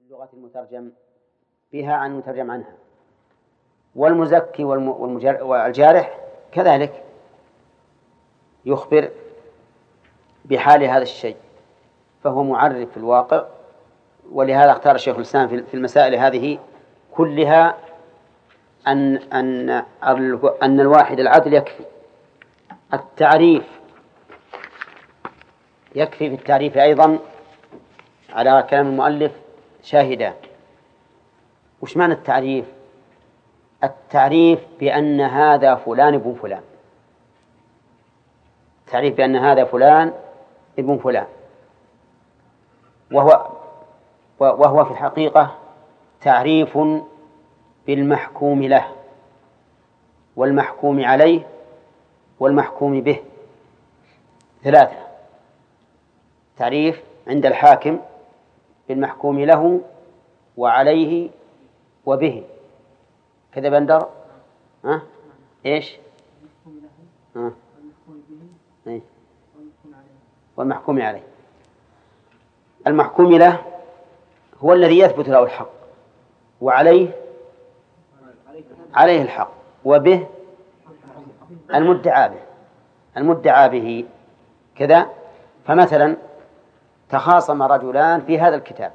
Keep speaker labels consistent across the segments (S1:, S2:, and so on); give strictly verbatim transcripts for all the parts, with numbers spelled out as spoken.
S1: اللغة المترجم بها عن المترجم عنها، والمزكي والجارح كذلك يخبر بحال هذا الشيء، فهو معرف في الواقع. ولهذا اختار الشيخ الإسلام في المسائل هذه كلها أن أن أن الواحد العدل يكفي. التعريف يكفي، في التعريف أيضا على كلام المؤلف شاهدان. وش معنى التعريف؟ التعريف بأن هذا فلان ابن فلان، التعريف بأن هذا فلان ابن فلان، وهو وهو في الحقيقة تعريف بالمحكوم له والمحكوم عليه والمحكوم به، ثلاثة. تعريف عند الحاكم بالمحكوم له وعليه وبه، كذا بندر. ها إيش؟ ها إيه؟ والمحكوم عليه. المحكوم له هو الذي يثبت له الحق، وعليه عليه الحق، وبه المدعى به المدعى به كذا. فمثلا تخاصم رجلان في هذا الكتاب،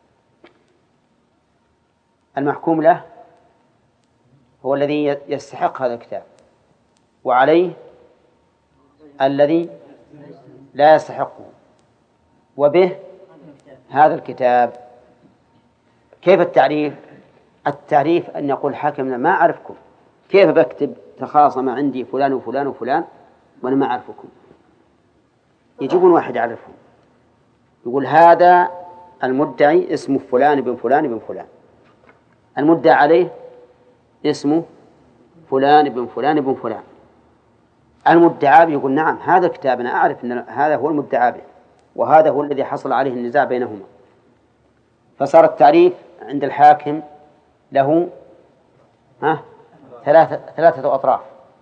S1: المحكوم له هو الذي يستحق هذا الكتاب، وعليه الذي لا يستحقه، وبه هذا الكتاب. كيف التعريف؟ التعريف أن يقول حاكم ما أعرفكم، كيف بكتب تخاصم عندي فلان وفلان وفلان وأنا ما أعرفكم؟ يجيبون واحد يعرفهم، يقول هذا المدعي اسمه فلان بن فلان بن فلان، المدعى عليه اسمه فلان بن فلان بن فلان. المدعى به يقول نعم هذا الكتاب أنا أعرف أن هذا هو المدعى به، وهذا هو الذي حصل عليه النزاع بينهما. فصار التعريف عند الحاكم له ها ثلاثة ثلاثة أطراف،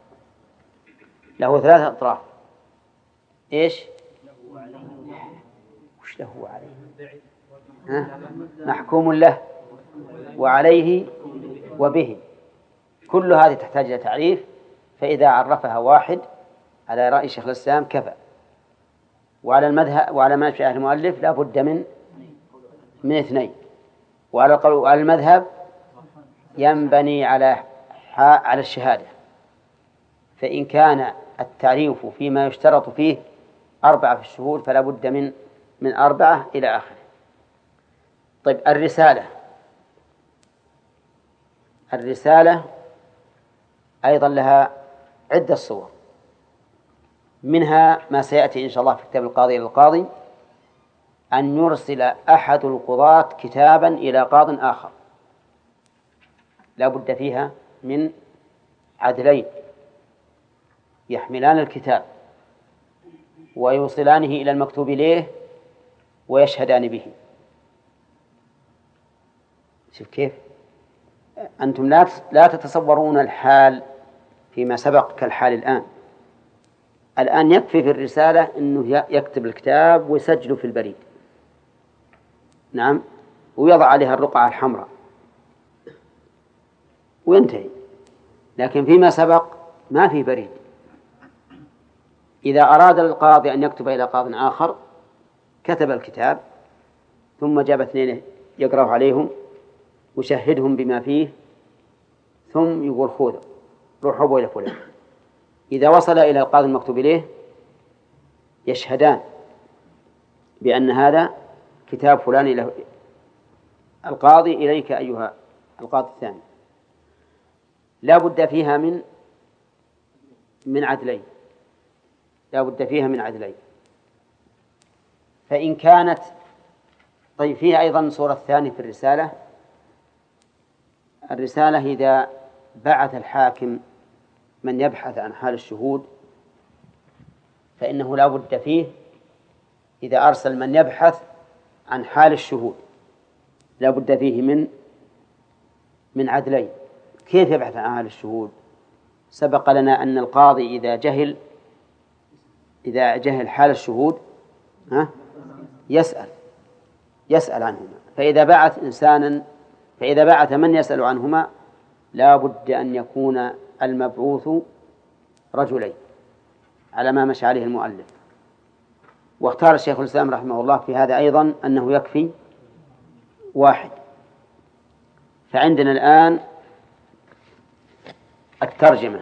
S1: له ثلاثة أطراف. إيش؟ وش له عليه؟ ها؟ محكوم له وعليه وبه، كل هذه تحتاج إلى تعريف. فإذا عرفها واحد على رأي شيخ الإسلام كفى. وعلى المذهب وعلى ما في أهل المؤلف لا بد من من اثنين، وعلى القول وعلى المذهب ينبني على على الشهادة. فإن كان التعريف فيما يشترط فيه أربعة في الشهود فلا بد من من أربعة إلى آخره. طيب الرسالة الرسالة أيضا لها عدة صور، منها ما سيأتي إن شاء الله في كتاب القاضي إلى القاضي، أن يرسل أحد القضاة كتابا إلى قاض آخر، لا بد فيها من عدلين يحملان الكتاب ويوصلانه إلى المكتوب إليه ويشهدان به. شوف كيف أنتم لا لا تتصورون الحال فيما سبق كالحال الآن. الآن يكفي في الرسالة أنه يكتب الكتاب ويسجله في البريد، نعم، ويضع عليها الرقعة الحمراء وينتهي. لكن فيما سبق ما في بريد. إذا أراد القاضي أن يكتب إلى قاض آخر كتب الكتاب ثم جاب اثنين يقرأ عليهم وشهدهم بما فيه، ثم يقول خذ روحوا إلى فلان. إذا وصل إلى القاضي المكتوب إليه يشهدان بأن هذا كتاب فلان إلى القاضي إليك أيها القاضي الثاني. لا بد فيها من من عدلين لا بد فيها من عدلين فإن كانت طيب فيها أيضا صورة ثانية في الرسالة. الرسالة إذا بعث الحاكم من يبحث عن حال الشهود فإنه لا بد فيه، إذا أرسل من يبحث عن حال الشهود لا بد فيه من من عدلين. كيف يبحث عن حال الشهود؟ سبق لنا أن القاضي إذا جهل إذا جهل حال الشهود ها يسأل يسأل عنهما فإذا بعث إنسانا فإذا بعث من يسأل عنهما لا بد أن يكون المبعوث رجلين على ما مشى عليه المؤلف. واختار الشيخ الإسلام رحمه الله في هذا أيضا أنه يكفي واحد. فعندنا الآن الترجمة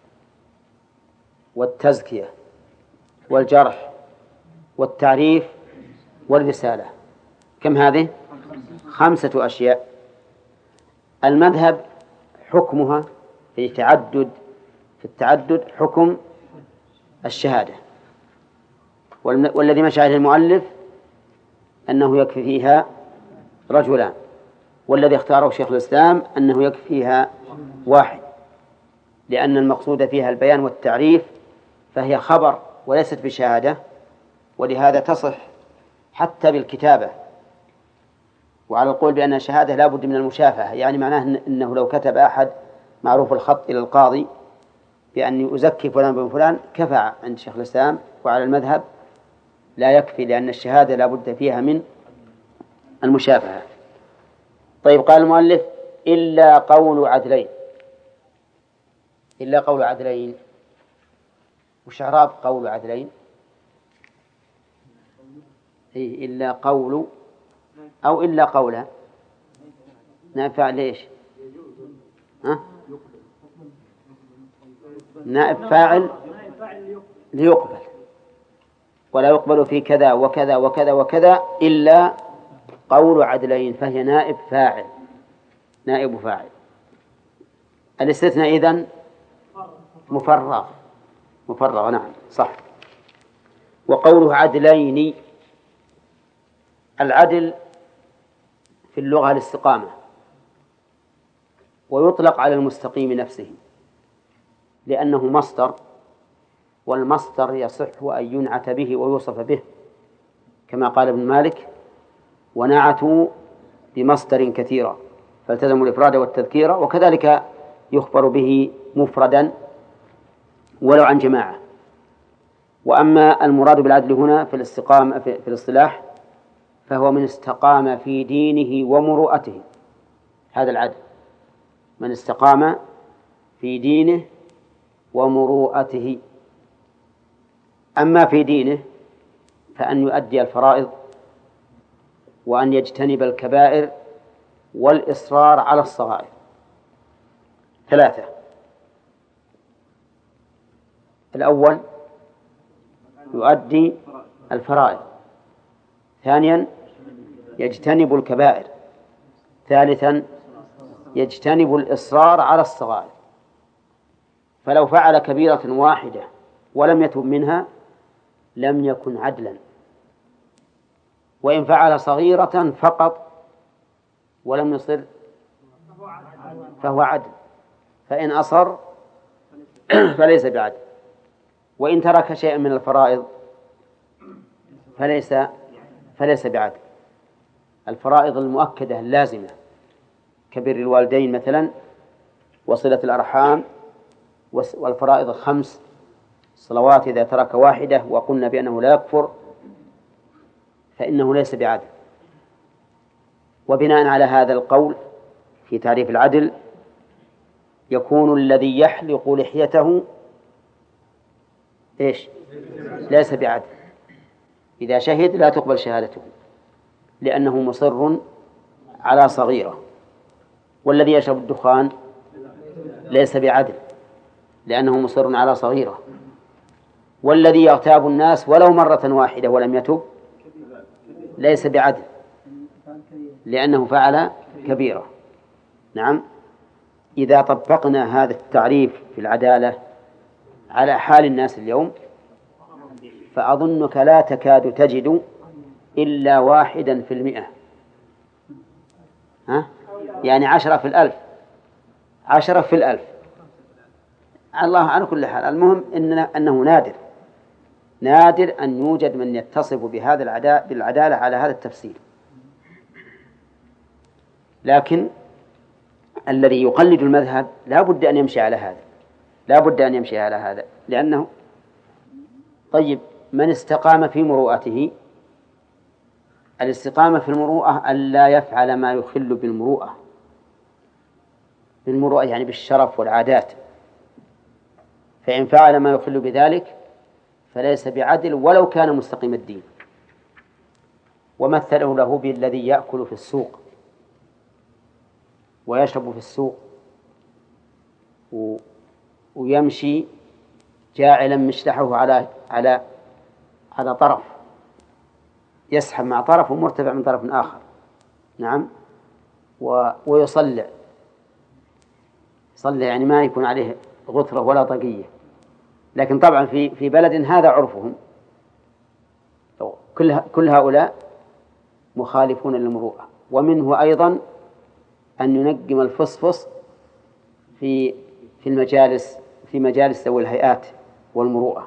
S1: والتزكية والجرح والتعريف والرسالة، كم هذه؟ خمسة أشياء. المذهب حكمها في تعدد في التعدد حكم الشهادة، والذي مشى عليه المؤلف أنه يكفي فيها رجلان، والذي اختاره شيخ الإسلام أنه يكفي فيها واحد، لأن المقصود فيها البيان والتعريف، فهي خبر وليست بشهادة، ولهذا تصح حتى بالكتابة. وعلى القول بأن الشهادة لا بد من المشافهة، يعني معناه أنه لو كتب أحد معروف الخط إلى القاضي بأن أزكي فلان بن فلان كفى عند شيخ الإسلام، وعلى المذهب لا يكفي، لأن الشهادة لا بد فيها من المشافهة. طيب، قال المؤلف إلا قول عدلين. إلا قول عدلين، وش إعراب قول عدلين؟ إيه إلا قول أو إلا قولا نائب فاعل ليش؟ ها؟ نائب فاعل ليقبل، ولا يقبل في كذا وكذا وكذا وكذا إلا قول عدلين، فهي نائب فاعل نائب فاعل. الاستثناء إذن مفرغ مفرغ نعم صح. وقوله عدلين، العدل في اللغة الاستقامة، ويطلق على المستقيم نفسه لأنه مصدر، والمصدر يصح أن ينعت به ويوصف به، كما قال ابن مالك: ونعتوا بمصدر كثيرا فالتزموا الإفراد والتذكير. وكذلك يخبر به مفردا ولو عن جماعة. وأما المراد بالعدل هنا في الاستقامة في الاصطلاح فهو من استقام في دينه ومروءته، هذا العدل، من استقام في دينه ومروءته. أما في دينه فأن يؤدي الفرائض، وأن يجتنب الكبائر، والإصرار على الصغائر. ثلاثة: الأول يؤدي الفرائض، ثانيا يجتنب الكبائر، ثالثا يجتنب الإصرار على الصغائر. فلو فعل كبيرة واحدة ولم يتب منها لم يكن عدلا، وإن فعل صغيرة فقط ولم يصر فهو عدل، فإن أصر فليس بعدل، وإن ترك شيئا من الفرائض فليس فليس بعدل. الفرائض المؤكدة اللازمة كبر الوالدين مثلا وصلة الأرحام والفرائض الخمس الصلوات، إذا ترك واحدة وقلنا بأنه لا يكفر فإنه ليس بعدل. وبناء على هذا القول في تعريف العدل يكون الذي يحلق لحيته إيش؟ ليس بعدل، إذا شهد لا تقبل شهادته لأنه مصر على صغيرة. والذي يشرب الدخان ليس بعدل لأنه مصر على صغيرة. والذي يغتاب الناس ولو مرة واحدة ولم يتب ليس بعدل لأنه فعل كبيرة. نعم. إذا طبقنا هذا التعريف في العدالة على حال الناس اليوم فأظنك لا تكاد تجد إلا واحدا في المئة، ها؟ يعني عشرة في الألف عشرة في الألف الله على كل حال. المهم إننا أنه نادر نادر أن يوجد من يتصف بهذا العدالة بالعدالة على هذا التفسير. لكن الذي يقلد المذهب لا بد أن يمشي على هذا لا بد أن يمشي على هذا لأنه طيب من استقام في مروءته الاستقامة في المروءة ألا يفعل ما يخل بالمروءة، بالمروءة يعني بالشرف والعادات، فإن فعل ما يخل بذلك فليس بعدل ولو كان مستقيم الدين. ومثله له بالذي يأكل في السوق ويشرب في السوق ويمشي جاعلا مشلحه على على على طرف، يسحب مع طرف ومرتفع من طرف آخر، نعم، ويصلع، صلع يعني ما يكون عليه غثرة ولا طاقية. لكن طبعا في في بلد هذا عرفهم، كل كل هؤلاء مخالفون للمروءة. ومنه أيضا أن ينجم الفصفص في في المجالس في مجالس ذوي الهيئات والمروءة،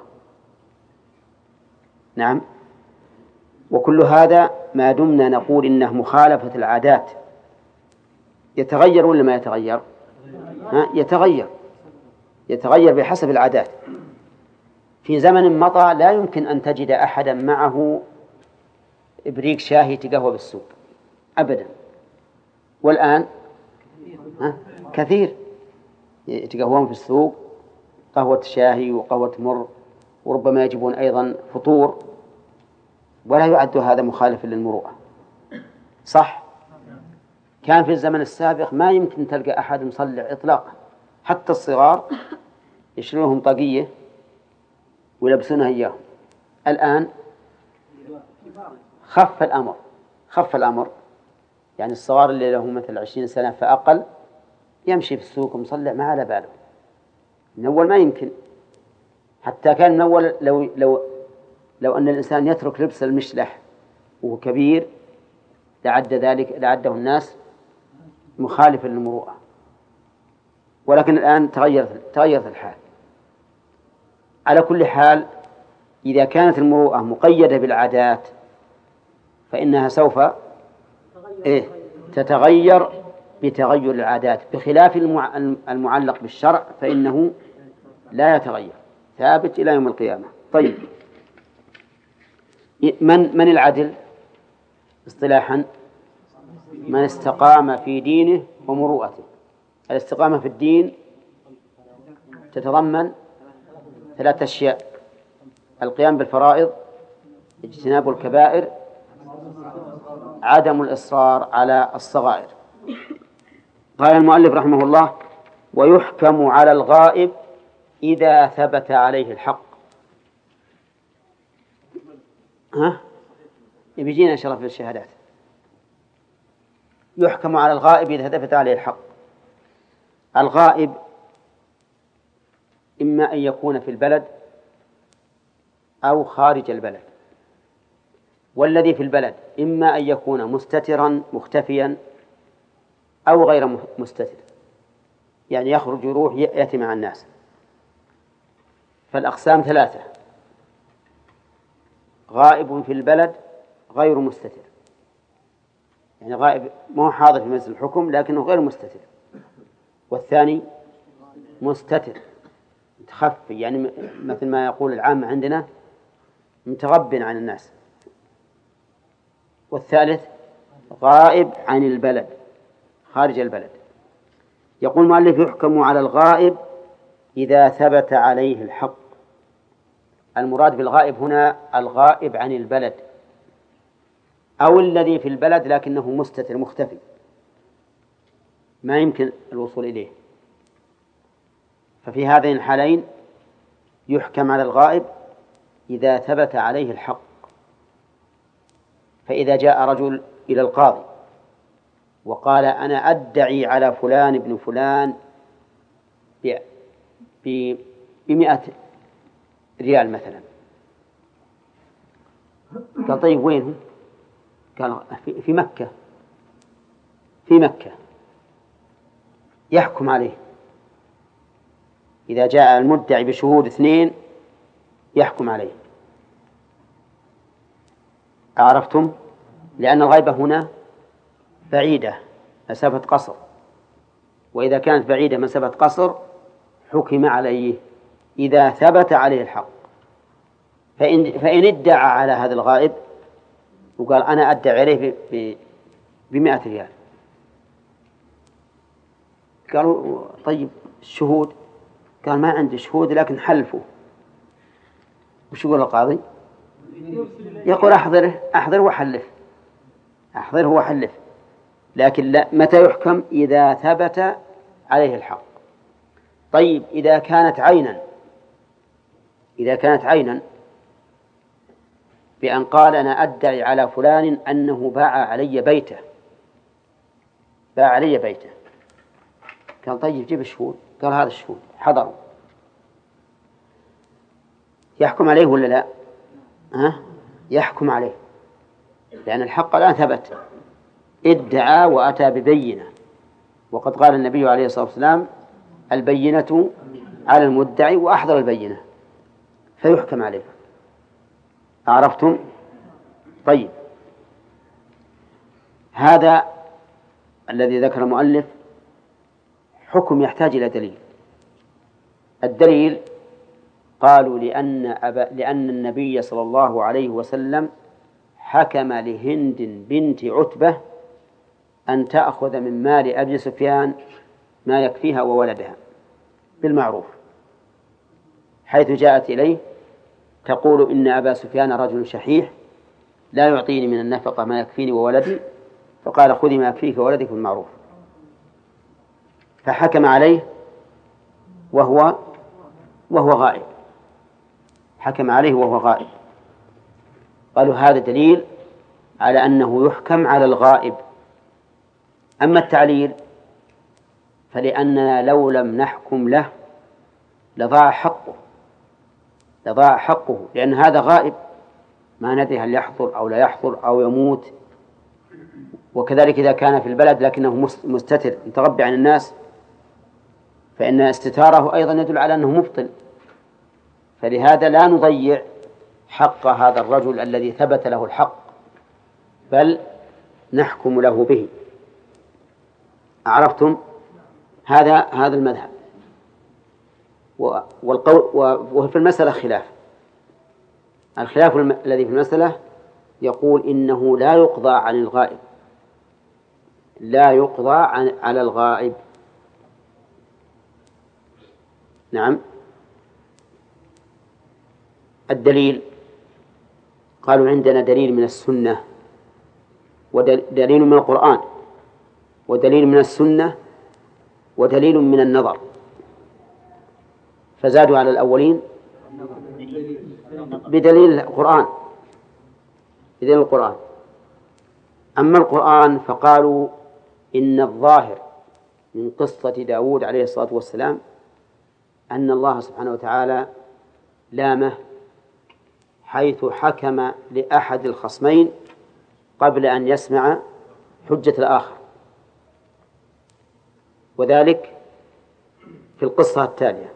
S1: نعم. وكل هذا ما دمنا نقول إنه مخالفة العادات. يتغير ولا ما يتغير؟ ها؟ يتغير يتغير بحسب العادات. في زمن مضى لا يمكن أن تجد أحدا معه إبريق شاهي يتقهوى بالسوق أبدا، والآن ها؟ كثير يتقهوون في السوق، قهوة شاهي وقهوة مر، وربما يجبون أيضا فطور، ولا يعد هذا مخالف للمروءة، صح؟ كان في الزمن السابق ما يمكن تلقى أحد مصلع إطلاقا، حتى الصغار يشيلونهم طاقية ويلبسونها إياهم. الآن خف الأمر خف الأمر يعني الصغار اللي لهم مثل عشرين سنة فأقل يمشي في السوق مصلع ما على باله. من أول ما يمكن، حتى كان من أول لو لو لو أن الإنسان يترك لبس المشلح وهو كبير لعد ذلك لعده الناس مخالفا للمروءة. ولكن الآن تغيرت تغيرت الحال. على كل حال، إذا كانت المروءة مقيدة بالعادات فإنها سوف إيه تتغير بتغير العادات، بخلاف المعلق بالشرع فإنه لا يتغير، ثابت إلى يوم القيامة. طيب، من من العدل اصطلاحا؟ من استقام في دينه ومروءته. الاستقامة في الدين تتضمن ثلاث أشياء: القيام بالفرائض، اجتناب الكبائر، عدم الإصرار على الصغائر. قال المؤلف رحمه الله: ويحكم على الغائب إذا ثبت عليه الحق. ها؟ بيجينا إن شاء الله في الشهادات. يحكم على الغائب إذا ثبت عليه الحق. الغائب إما أن يكون في البلد أو خارج البلد، والذي في البلد إما أن يكون مستترا مختفيا أو غير مستتر، يعني يخرج يروح يأتي مع الناس. فالأقسام ثلاثة: غائب في البلد غير مستتر، يعني غائب ما هو حاضر في مجلس الحكم لكنه غير مستتر. والثاني مستتر متخفي، يعني مثل ما يقول العامة عندنا متغب عن الناس. والثالث غائب عن البلد خارج البلد. يقول المؤلف: يحكم على الغائب إذا ثبت عليه الحق. المراد بالغائب هنا الغائب عن البلد أو الذي في البلد لكنه مستتر مختفي ما يمكن الوصول إليه. ففي هذين الحالين يحكم على الغائب إذا ثبت عليه الحق. فإذا جاء رجل إلى القاضي وقال: أنا أدعي على فلان ابن فلان بمئة ريال مثلا، قال: طيب وينه؟ قال: في مكة. في مكة. يحكم عليه إذا جاء المدعي بشهود اثنين يحكم عليه. أعرفتم؟ لأن الغيبة هنا بعيدة مسافة قصر، وإذا كانت بعيدة مسافة قصر حكم عليه إذا ثبت عليه الحق. فإن, فإن ادعى على هذا الغائب وقال أنا أدعي عليه بمئة ريال، قالوا طيب الشهود؟ قال ما عندي شهود لكن حلفوا. وش يقول القاضي؟ يقول أحضره أحضره وحلف، أحضره وحلف. لكن لا، متى يحكم؟ إذا ثبت عليه الحق. طيب إذا كانت عينا، إذا كانت عينا بأن قال أنا أدعي على فلان أنه باع علي بيته، باع علي بيته، قال طيب جيب الشهود، قال هذا الشهود حضروا، يحكم عليه ولا لا؟ ها؟ يحكم عليه، لأن الحق الآن ثبت، ادعى وأتى ببينة، وقد قال النبي عليه الصلاة والسلام البينة على المدعي وأحضر البينة، فيحكم عليه. عرفتم؟ طيب هذا الذي ذكر المؤلف حكم يحتاج إلى دليل. الدليل قالوا لأن, أبا لأن النبي صلى الله عليه وسلم حكم لهند بنت عتبة أن تأخذ من مال أبي سفيان ما يكفيها وولدها بالمعروف، حيث جاءت إليه تقول إن أبا سفيان رجل شحيح لا يعطيني من النفقة ما يكفيني وولدي، فقال خذي ما يكفيك وولدك بالمعروف، فحكم عليه وهو وهو غائب، حكم عليه وهو غائب. قالوا هذا دليل على أنه يحكم على الغائب. أما التعليل فلأننا لو لم نحكم له لضاع حقه، لضاع حقه، لأن هذا غائب ما ندري هل يحضر أو لا يحضر أو يموت. وكذلك إذا كان في البلد لكنه مستتر متغبي عن الناس فإن استتاره أيضا يدل على أنه مبطل، فلهذا لا نضيع حق هذا الرجل الذي ثبت له الحق، بل نحكم له به. عرفتم؟ هذا هذا المذهب. والقول وفي المسألة خلاف، الخلاف الذي في المسألة يقول إنه لا يقضى عن الغائب، لا يقضى عن على الغائب. نعم. الدليل قالوا عندنا دليل من السنة ودليل من القرآن ودليل من السنة ودليل من النظر، فزادوا على الأولين بدليل القرآن بدليل القرآن. أما القرآن فقالوا إن الظاهر من قصة داود عليه الصلاة والسلام أن الله سبحانه وتعالى لامه حيث حكم لأحد الخصمين قبل أن يسمع حجة الآخر، وذلك في القصة التالية: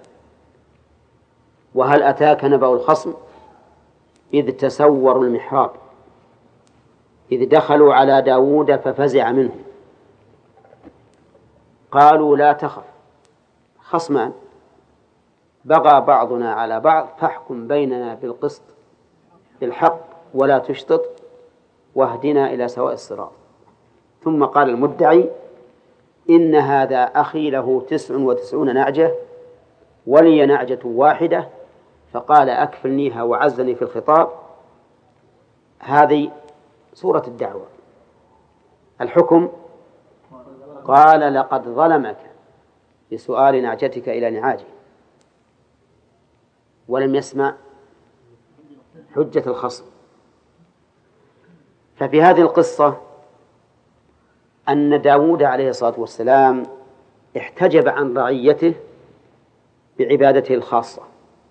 S1: وهل أتاك نبأ الخصم إذ تسوروا المحراب إذ دخلوا على داود ففزع منهم قالوا لا تخف خصمان بغى بعضنا على بعض فاحكم بيننا بالقسط بالحق ولا تشطط واهدنا إلى سواء الصراط. ثم قال المدعي إن هذا أخي له تسع وتسعون نعجة ولي نعجة واحدة فقال أكفلنيها وعزني في الخطاب. هذه صورة الدعوة. الحكم قال لقد ظلمك بسؤال نعجتك إلى نعاجه، ولم يسمع حجة الخصم. ففي هذه القصة أن داود عليه الصلاة والسلام احتجب عن رعيته بعبادته الخاصة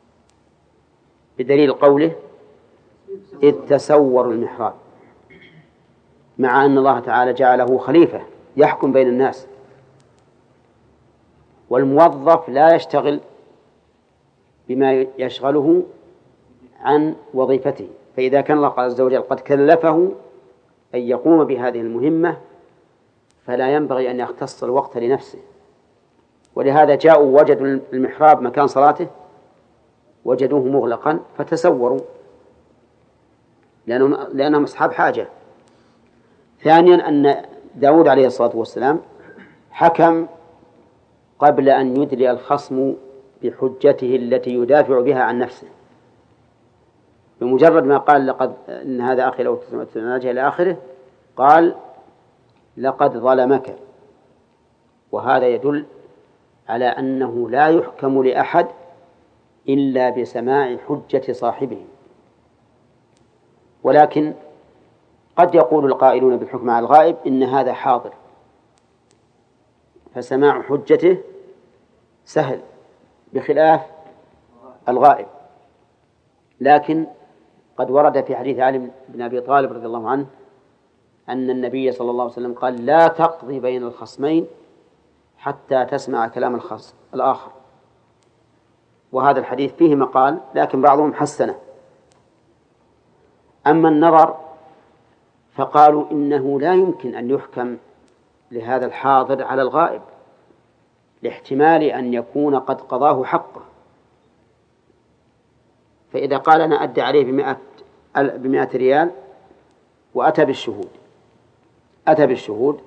S1: بدليل قوله إذ تسوروا المحراب، مع أن الله تعالى جعله خليفة يحكم بين الناس، والموظف لا يشتغل بما يشغله عن وظيفته، فإذا كان الله عز وجل قد كلفه أن يقوم بهذه المهمة فلا ينبغي أن يختص الوقت لنفسه. ولهذا جاءوا وجدوا المحراب مكان صلاته وجدوه مغلقا فتسوروا، لأنهم, لأنهم أصحاب حاجة. ثانيا أن داود عليه الصلاة والسلام حكم قبل أن يدلي الخصم بحجته التي يدافع بها عن نفسه، بمجرد ما قال لقد إن هذا أخي لو تناجه إلى آخره قال لقد ظلمك. وهذا يدل على أنه لا يحكم لأحد إلا بسماع حجة صاحبه. ولكن قد يقول القائلون بالحكم على الغائب إن هذا حاضر، فسماع حجته سهل بخلاف الغائب. لكن قد ورد في حديث علي بن أبي طالب رضي الله عنه أن النبي صلى الله عليه وسلم قال لا تقضي بين الخصمين حتى تسمع كلام الخصم الآخر. وهذا الحديث فيه مقال لكن بعضهم حسنه. أما النظر فقالوا إنه لا يمكن أن يحكم لهذا الحاضر على الغائب لاحتمال أن يكون قد قضاه حقه. فإذا قال أنا أدى عليه بمئة, بمئة ريال وأتى بالشهود أتى بالشهود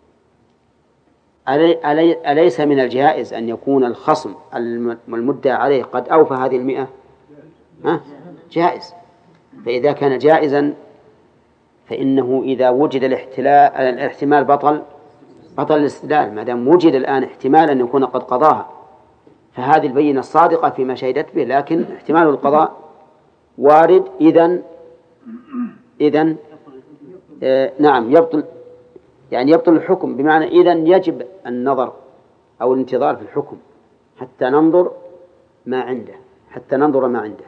S1: ألي أليس من الجائز أن يكون الخصم المدعى عليه قد أوفى هذه المئة؟ ها؟ جائز. فإذا كان جائزا فإنه إذا وجد الاحتمال بطل بطل الاستدلال. ما دام وجد الآن احتمال أن يكون قد قضاها فهذه البينة الصادقة فيما شهدت به، لكن احتمال القضاء وارد. إذن إذن آه نعم يبطل، يعني يبطل الحكم، بمعنى إذن يجب النظر أو الانتظار في الحكم حتى ننظر ما عنده حتى ننظر ما عنده.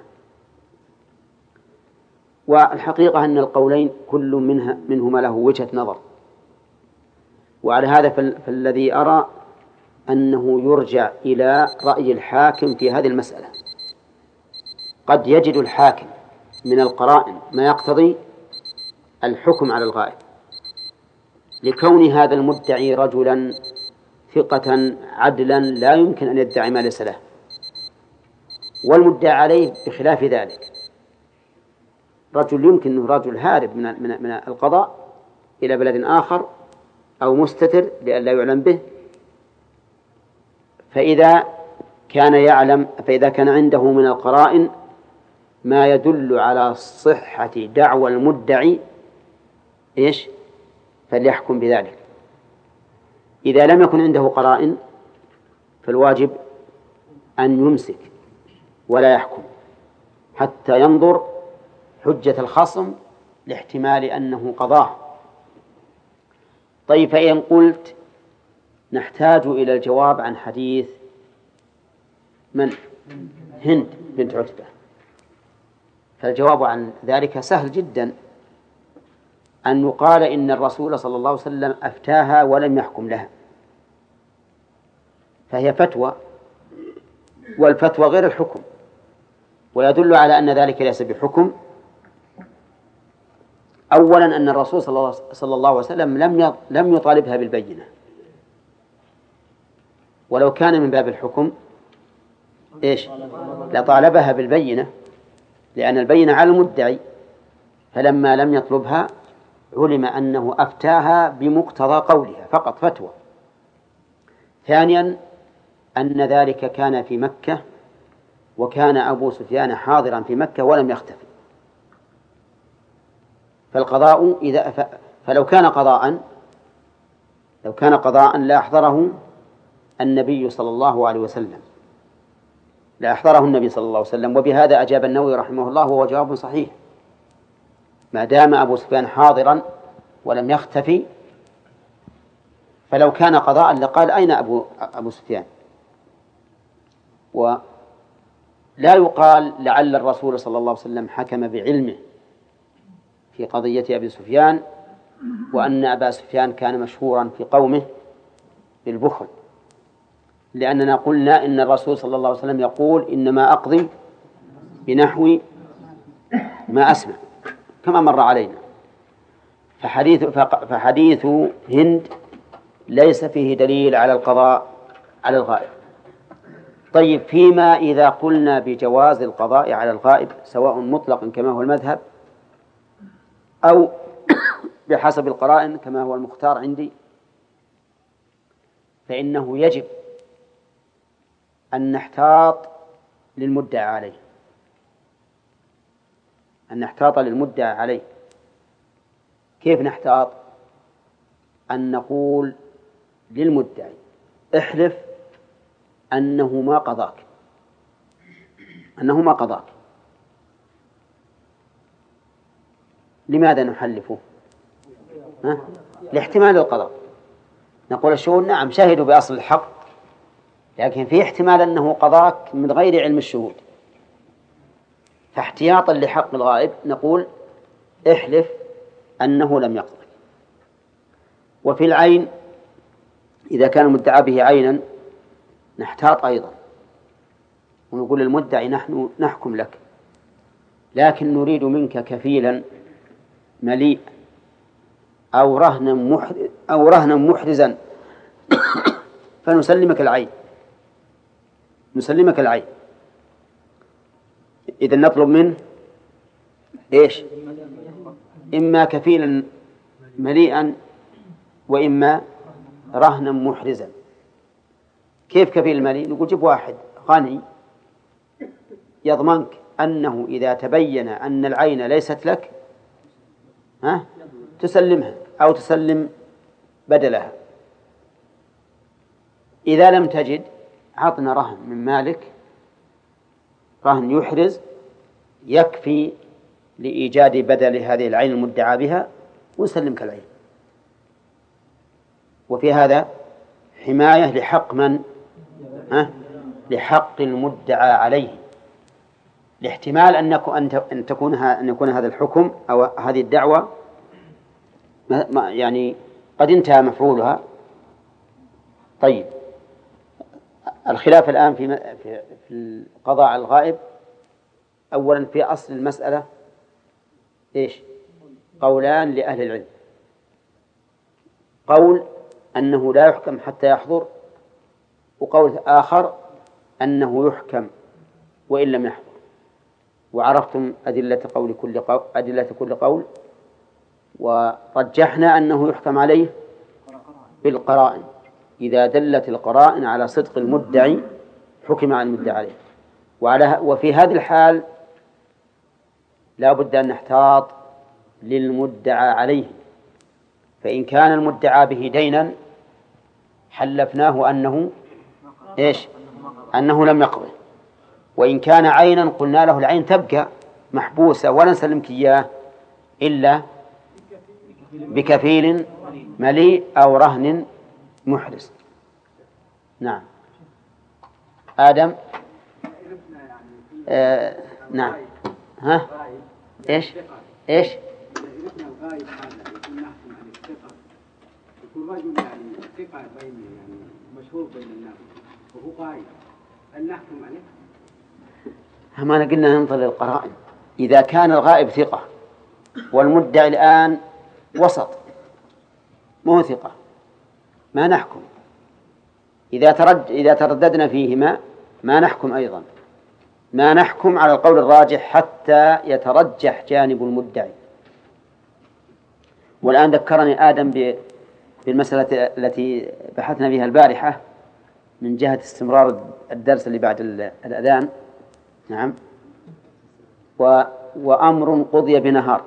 S1: والحقيقة أن القولين كل منها منهما له وجهة نظر. وعلى هذا فالذي أرى أنه يرجع إلى رأي الحاكم في هذه المسألة. قد يجد الحاكم من القرائن ما يقتضي الحكم على الغائب لكون هذا المدعي رجلا ثقة عدلا لا يمكن أن يدعي ما ليس له، والمدعي عليه بخلاف ذلك رجل يمكن أنه رجل هارب من من من القضاء إلى بلد آخر أو مستتر لئلا يعلم به. فإذا كان يعلم فإذا كان عنده من القرائن ما يدل على صحة دعوى المدعي إيش فليحكم بذلك. إذا لم يكن عنده قرائن فالواجب أن يمسك ولا يحكم حتى ينظر حجة الخصم لاحتمال أنه قضاه. طيب فإن قلت نحتاج إلى الجواب عن حديث من؟ هند بنت عتبة، فالجواب عن ذلك سهل جدا، أن يقال إن الرسول صلى الله عليه وسلم أفتاها ولم يحكم لها، فهي فتوى، والفتوى غير الحكم، ويدل على أن ذلك ليس بحكم. أولا أن الرسول صلى الله عليه وسلم لم لم يطالبها بالبينة، ولو كان من باب الحكم إيش لطالبها بالبينة، لأن البينة على المدعي، فلما لم يطلبها علم أنه أفتاها بمقتضى قولها فقط فتوى. ثانيا أن ذلك كان في مكة، وكان أبو سفيان حاضرا في مكة ولم يختفي، فالقضاء إذا ف... فلو كان قضاء لو كان قضاء لأحضره النبي صلى الله عليه وسلم لأحضره النبي صلى الله عليه وسلم. وبهذا أجاب النووي رحمه الله وهو جواب صحيح، ما دام أبو سفيان حاضرا ولم يختفي، فلو كان قضاء لقال أين أبو, أبو سفيان. ولا يقال لعل الرسول صلى الله عليه وسلم حكم بعلمه في قضية أبي سفيان، وأن أبا سفيان كان مشهورا في قومه بالبخل، لأننا قلنا إن الرسول صلى الله عليه وسلم يقول إنما أقضي بنحو ما أسمع كما مر علينا. فحديث, فحديث هند ليس فيه دليل على القضاء على الغائب. طيب فيما إذا قلنا بجواز القضاء على الغائب سواء مطلقا كما هو المذهب أو بحسب القرائن كما هو المختار عندي، فإنه يجب أن نحتاط للمدعى عليه، أن نحتاط للمدعى عليه. كيف نحتاط؟ أن نقول للمدعي احلف أنه ما قضاك، أنه ما قضاك. لماذا نحلفه؟ ها؟ لاحتمال القضاء. نقول الشهود نعم شهدوا بأصل الحق، لكن في احتمال أنه قضاك من غير علم الشهود، فاحتياطا لحق الغائب نقول احلف أنه لم يقضك. وفي العين إذا كان المدعى به عينا نحتاط أيضا ونقول للمدعي نحن نحكم لك، لكن نريد منك كفيلا مليء أو رهنا محرز أو رهنا محرزا فنسلمك العين، نسلمك العين. إذا نطلب منه إيش؟ إما كفيلا مليئا وإما رهنا محرزا. كيف كفيل المليء؟ نقول جيب واحد غني يضمنك أنه إذا تبين أن العين ليست لك ها تسلمها أو تسلم بدلها. إذا لم تجد عطنا رهن من مالك، رهن يحرز يكفي لإيجاد بدل هذه العين المدعى بها ونسلمك العين. وفي هذا حماية لحق من؟ ها؟ لحق المدعى عليه، لاحتمال أن تكون أن يكون هذا الحكم أو هذه الدعوة يعني قد انتهى مفعولها. طيب، الخلاف الآن في في القضاء على الغائب. أولا في أصل المسألة إيش؟ قولان لأهل العلم. قول أنه لا يحكم حتى يحضر، وقول آخر أنه يحكم وإن لم يحضر. وعرفتم أدلة قول كل قول أدلة كل قول، ورجحنا أنه يحكم عليه بالقرائن. إذا دلت القرائن على صدق المدعي حكم على المدعي عليه. وعلى وفي هذه الحال لا بد أن نحتاط للمدعى عليه، فإن كان المدعى به دينا حلفناه أنه إيش؟ أنه لم يقضه. وإن كان عينا قلنا له العين تبقى محبوسة ولا نسلمك إياه إلا بكفيل مليء أو رهن محرز. نعم. آدم. آه نعم. ها إيش إيش
S2: يكون رجل يعني ثقة بين يعني مشهور بين الناس وهو غايب، هل نحكم عليه؟
S1: ما قلنا ننظر للقرائن. إذا كان الغائب ثقة والمدعي الآن وسط مو ثقة ما نحكم. إذا ترد إذا ترددنا فيهما ما نحكم أيضا، ما نحكم على القول الراجح حتى يترجح جانب المدعي. والآن ذكرني آدم بالمسألة التي بحثنا فيها البارحة من جهة استمرار الدرس اللي بعد الأذان. نعم. و... وأمر قضي بنهار.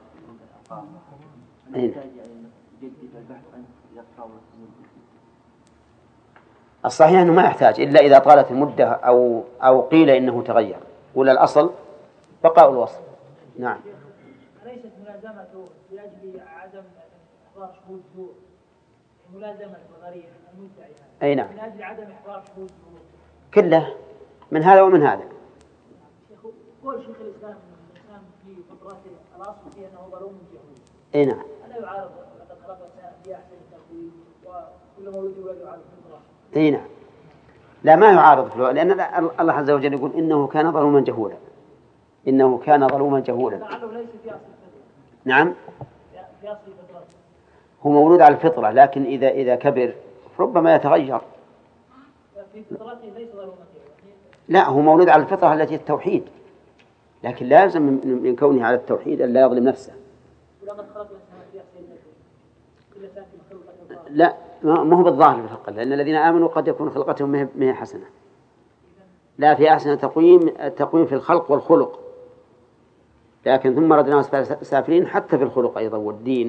S1: الصحيح أنه ما يحتاج إلا إذا طالت المدة أو أو قيل إنه تغير، ولا الأصل بقاء الوصف. نعم.
S3: ليست ملازمته لأجل عدم إحضار شهود زور، ملازمة الغريب المدعي
S1: أي نعم.
S3: من أجل عدم إحضار شهود زور
S1: كله من هذا ومن هذا.
S3: قول شيخ الإسلام الإسلام في فترته الأصل فيه أنه ظلوم جهول.
S1: أي نعم.
S3: ألا يعارض لقد خلقنا في أحسن التقويم وكل مولود يولد على الفطرة.
S1: أي نعم. لا ما يعارض، لأن الله عز وجل يقول إنه كان ظلوما جهولا، إنه كان ظلوما جهولا.
S3: ليس في أصل الفطرة.
S1: نعم.
S3: في أصل الفطرة.
S1: هو مولود على الفطرة، لكن إذا إذا كبر ربما يتغير.
S3: في فطرته ليس ظلوما.
S1: لا، هو مولود على الفطرة التي التوحيد، لكن لا يلزم من كونه على التوحيد أن لا يظلم نفسه.
S3: ولقد خلقنا السماء في أحسن
S1: لا، ما هو بالظاهر بالخلقة، لأن الذين آمنوا قد يكون خلقتهم ما هي حسنة، لا في أحسن تقويم التقويم في الخلق والخلق، لكن ثم ردناه سافلين حتى في الخلق أيضا والدين.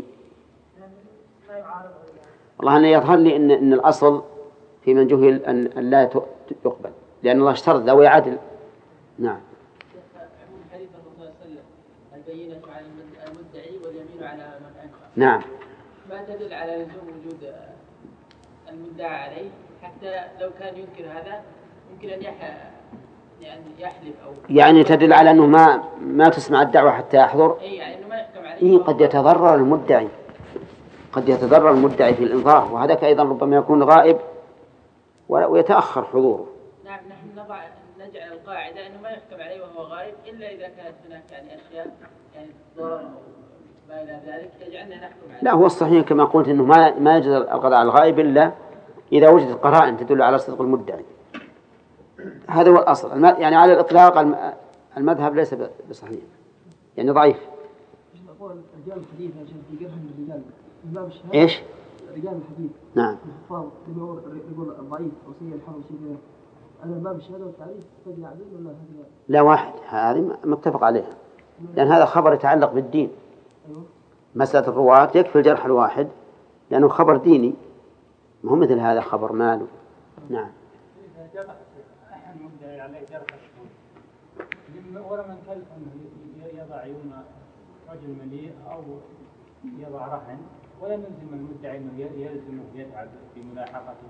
S1: والله أنا يظهر لي إن إن الأصل في من جهل أن أن لا يقبل، لأن الله اشترط له ويعدل. نعم.
S3: حديث الرسول صلى الله عليه وسلم البينة على المدعي واليمين على من أنكر.
S1: نعم.
S3: ما تدل على لزوم وجود المدعى عليه، حتى لو كان ينكر هذا يمكن أن يعني يحلف أو
S1: يعني تدل على أنه ما ما تسمع الدعوة حتى يحضر.
S3: أي يعني إنه ما يحكم عليه.
S1: إيه قد يتضرر المدعي، قد يتضرر المدعي في الإنظار، وهذاك أيضا ربما يكون غائب ويتأخر حضوره.
S3: نعم، نحن نضع نجعل القاعدة أنه ما يحكم عليه وهو غائب إلا إذا كانت هناك يعني أشياء يعني ضرر أو ما إلى ذلك تجعلنا نحكم عليه.
S1: لا، هو الصحيح كما قلت أنه ما ما يجوز القضاء على الغائب إلا إذا وجدت قرائن تدل على صدق المدعي. هذا هو الأصل. يعني على الإطلاق المذهب ليس بصحيح، يعني ضعيف.
S2: رجال الحديث عشان في قرهم الرجال باب الشهادة.
S1: إيش؟
S2: رجال الحديث.
S1: نعم.
S2: الحفاظ يقول يقول ضعيف أو سيء الحفظ شيء. أنا باب الشهادة والتعريف تجي عدل ولا هذا؟
S1: لا، واحد، هذه متفق عليها، لأن هذا خبر يتعلق بالدين.
S2: أيوه.
S1: مسألة الرواة يكفي الجرح الواحد لأنه خبر ديني، ما هو مثل هذا خبر ماله. نعم.
S4: أحد مدعي عليه جرح الشهود ولا من كلف أنه يضع يوم رجل مليء أو يضع رهن، ولا نلزم المدعي أنه يلزمه يتعب في ملاحقته.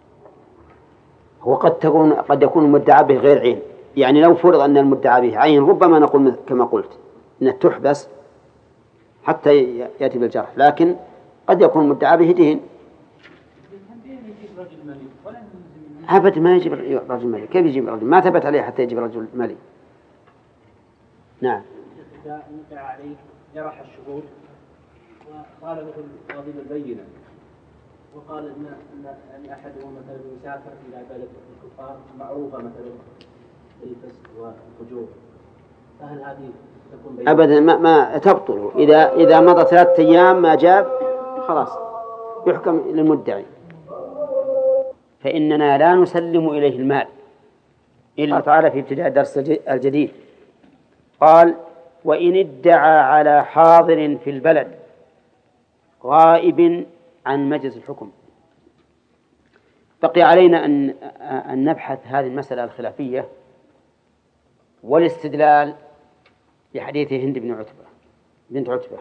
S1: هو قد تكون قد يكون المدعى به غير عين، يعني لو فرض أن المدعى به عين ربما نقول كما قلت أنه تحبس حتى يأتي بالجرح، لكن قد يكون المدعى به دين. أبد ما يجيب رجل مالي، كيف يجيب رجل ما ثبت عليه حتى يجيب رجل مالي. نعم.
S2: إذا مدعى عليه جرح الشهود وقال له القاضي البينة وقال إن أن أحدهم مثلا يسافر إلى بلد الكفار معروفة مثلا بالفسق والفجور، فهل هذه تكون بينة؟
S1: أبدا ما, ما تبطل. إذا إذا مضى ثلاثة أيام ما جاب خلاص يحكم للمدعي. فإننا لا نسلم إليه المال إلا تعالى في ابتداء درس الجديد قال: وإن ادعى على حاضر في البلد غائب عن مجلس الحكم. بقي علينا أن أن نبحث هذه المسألة الخلافية والاستدلال بحديث هند بن عتبة بنت عتبة.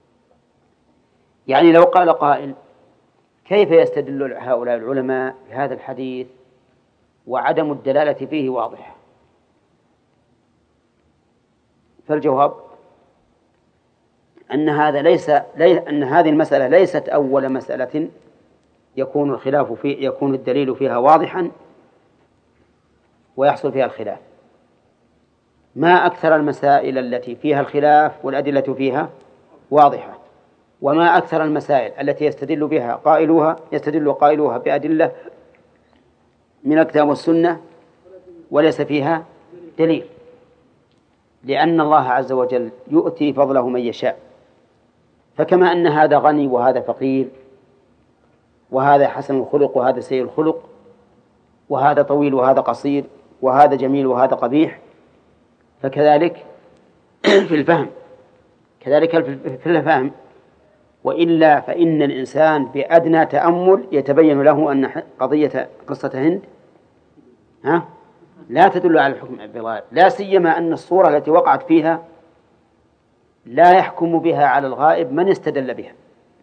S1: يعني لو قال قائل: كيف يستدل هؤلاء العلماء بهذا الحديث وعدم الدلالة فيه واضح؟ فالجواب أن هذا ليس أن هذه المسألة ليست أول مسألة يكون الخلاف في يكون الدليل فيها واضحا ويحصل فيها الخلاف. ما أكثر المسائل التي فيها الخلاف والأدلة فيها واضحة، وما أكثر المسائل التي يستدل بها قائلوها يستدل قائلوها بأدلة من الكتاب والسنة وليس فيها دليل، لأن الله عز وجل يؤتي فضله من يشاء. فكما أن هذا غني وهذا فقير، وهذا حسن الخلق وهذا سيء الخلق، وهذا طويل وهذا قصير، وهذا جميل وهذا قبيح، فكذلك في الفهم كذلك في الفهم. وإلا فإن الإنسان بأدنى تأمل يتبين له أن قضية قصة هند ها لا تدل على الحكم بالغائب، لا سيما أن الصورة التي وقعت فيها لا يحكم بها على الغائب من استدل بها،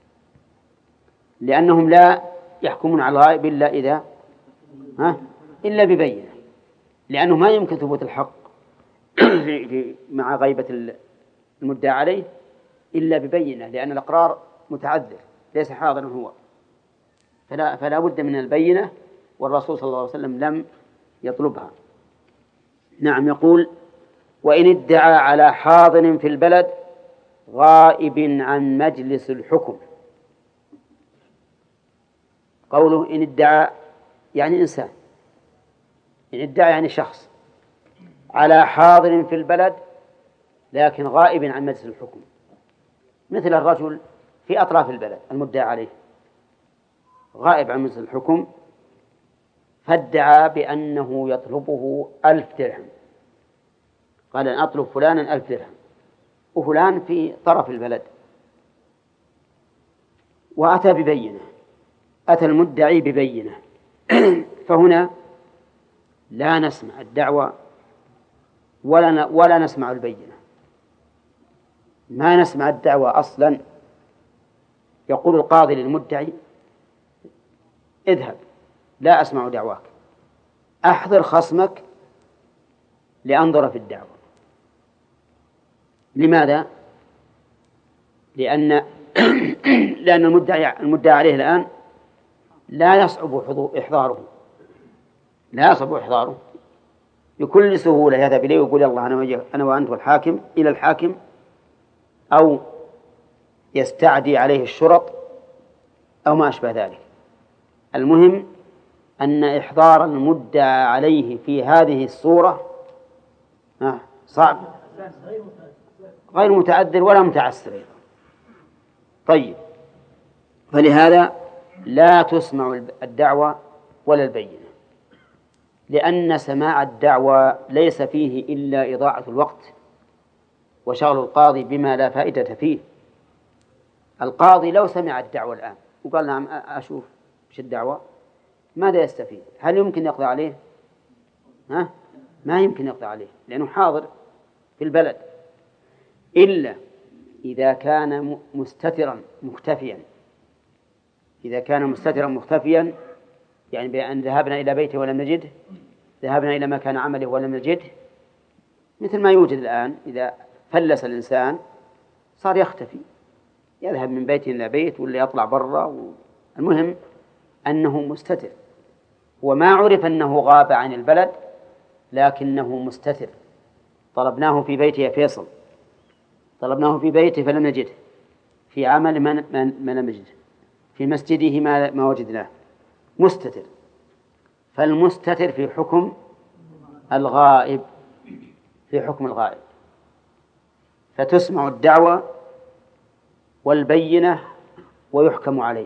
S1: لأنهم لا يحكمون على الغائب إلا إذا ها إلا ببينة، لأنه ما يمكن ثبوت الحق في في مع غيبة المدعى عليه إلا ببينة، لأن الإقرار متعذر ليس حاضرا هو، فلا فلا بد من البينة، والرسول صلى الله عليه وسلم لم يطلبها. نعم. يقول: وإن ادعى على حاضر في البلد غائب عن مجلس الحكم. قوله إن ادعى يعني إنسان، إن ادعى يعني شخص على حاضر في البلد لكن غائب عن مجلس الحكم، مثل الرجل في أطراف البلد المدعى عليه غائب عن مجلس الحكم، فادعى بأنه يطلبه ألف درهم، قال أن أطلب فلانا ألف درهم، وفلان في طرف البلد، وأتى ببينة، أتى المدعي ببينة فهنا لا نسمع الدعوة ولا ولا نسمع البينة، ما نسمع الدعوة أصلا. يقول القاضي للمدعي: اذهب، لا أسمع دعواك، أحضر خصمك لأنظر في الدعوة. لماذا؟ لأن لأن المدعي المدعى عليه الآن لا يصعب إحضاره، لا يصعب إحضاره، بكل سهولة يذهب إليه ويقول: يلا أنا أنا وأنت والحاكم إلى الحاكم، أو يستعدي عليه الشرط أو ما أشبه ذلك. المهم أن إحضار المدعى عليه في هذه الصورة صعب، غير متعذر ولا متعسر. طيب، فلهذا لا تسمع الدعوة ولا البينة، لأن سماع الدعوة ليس فيه إلا إضاعة الوقت وشغل القاضي بما لا فائدة فيه. القاضي لو سمع الدعوة الآن وقال: نعم أشوف مش الدعوة، ماذا يستفيد؟ هل يمكن يقضي عليه؟ ها؟ ما يمكن يقضي عليه، لأنه حاضر في البلد، إلا إذا كان مستترا مختفيا. إذا كان مستترا مختفيا يعني بأن ذهبنا إلى بيته ولم نجده، ذهبنا إلى مكان عمله ولم نجده، مثل ما يوجد الآن. إذا فلس الإنسان صار يختفي، يذهب من بيت إلى بيت ولا يطلع برا. المهم أنه مستتر، وما عرف أنه غاب عن البلد، لكنه مستتر. طلبناه في بيته يا فيصل، طلبناه في بيته فلم نجده، في عمل ما لم نجده، في مسجده ما ما وجدناه، مستتر. فالمستتر في حكم الغائب، في حكم الغائب. فتسمع الدعوة والبينة ويحكم عليه،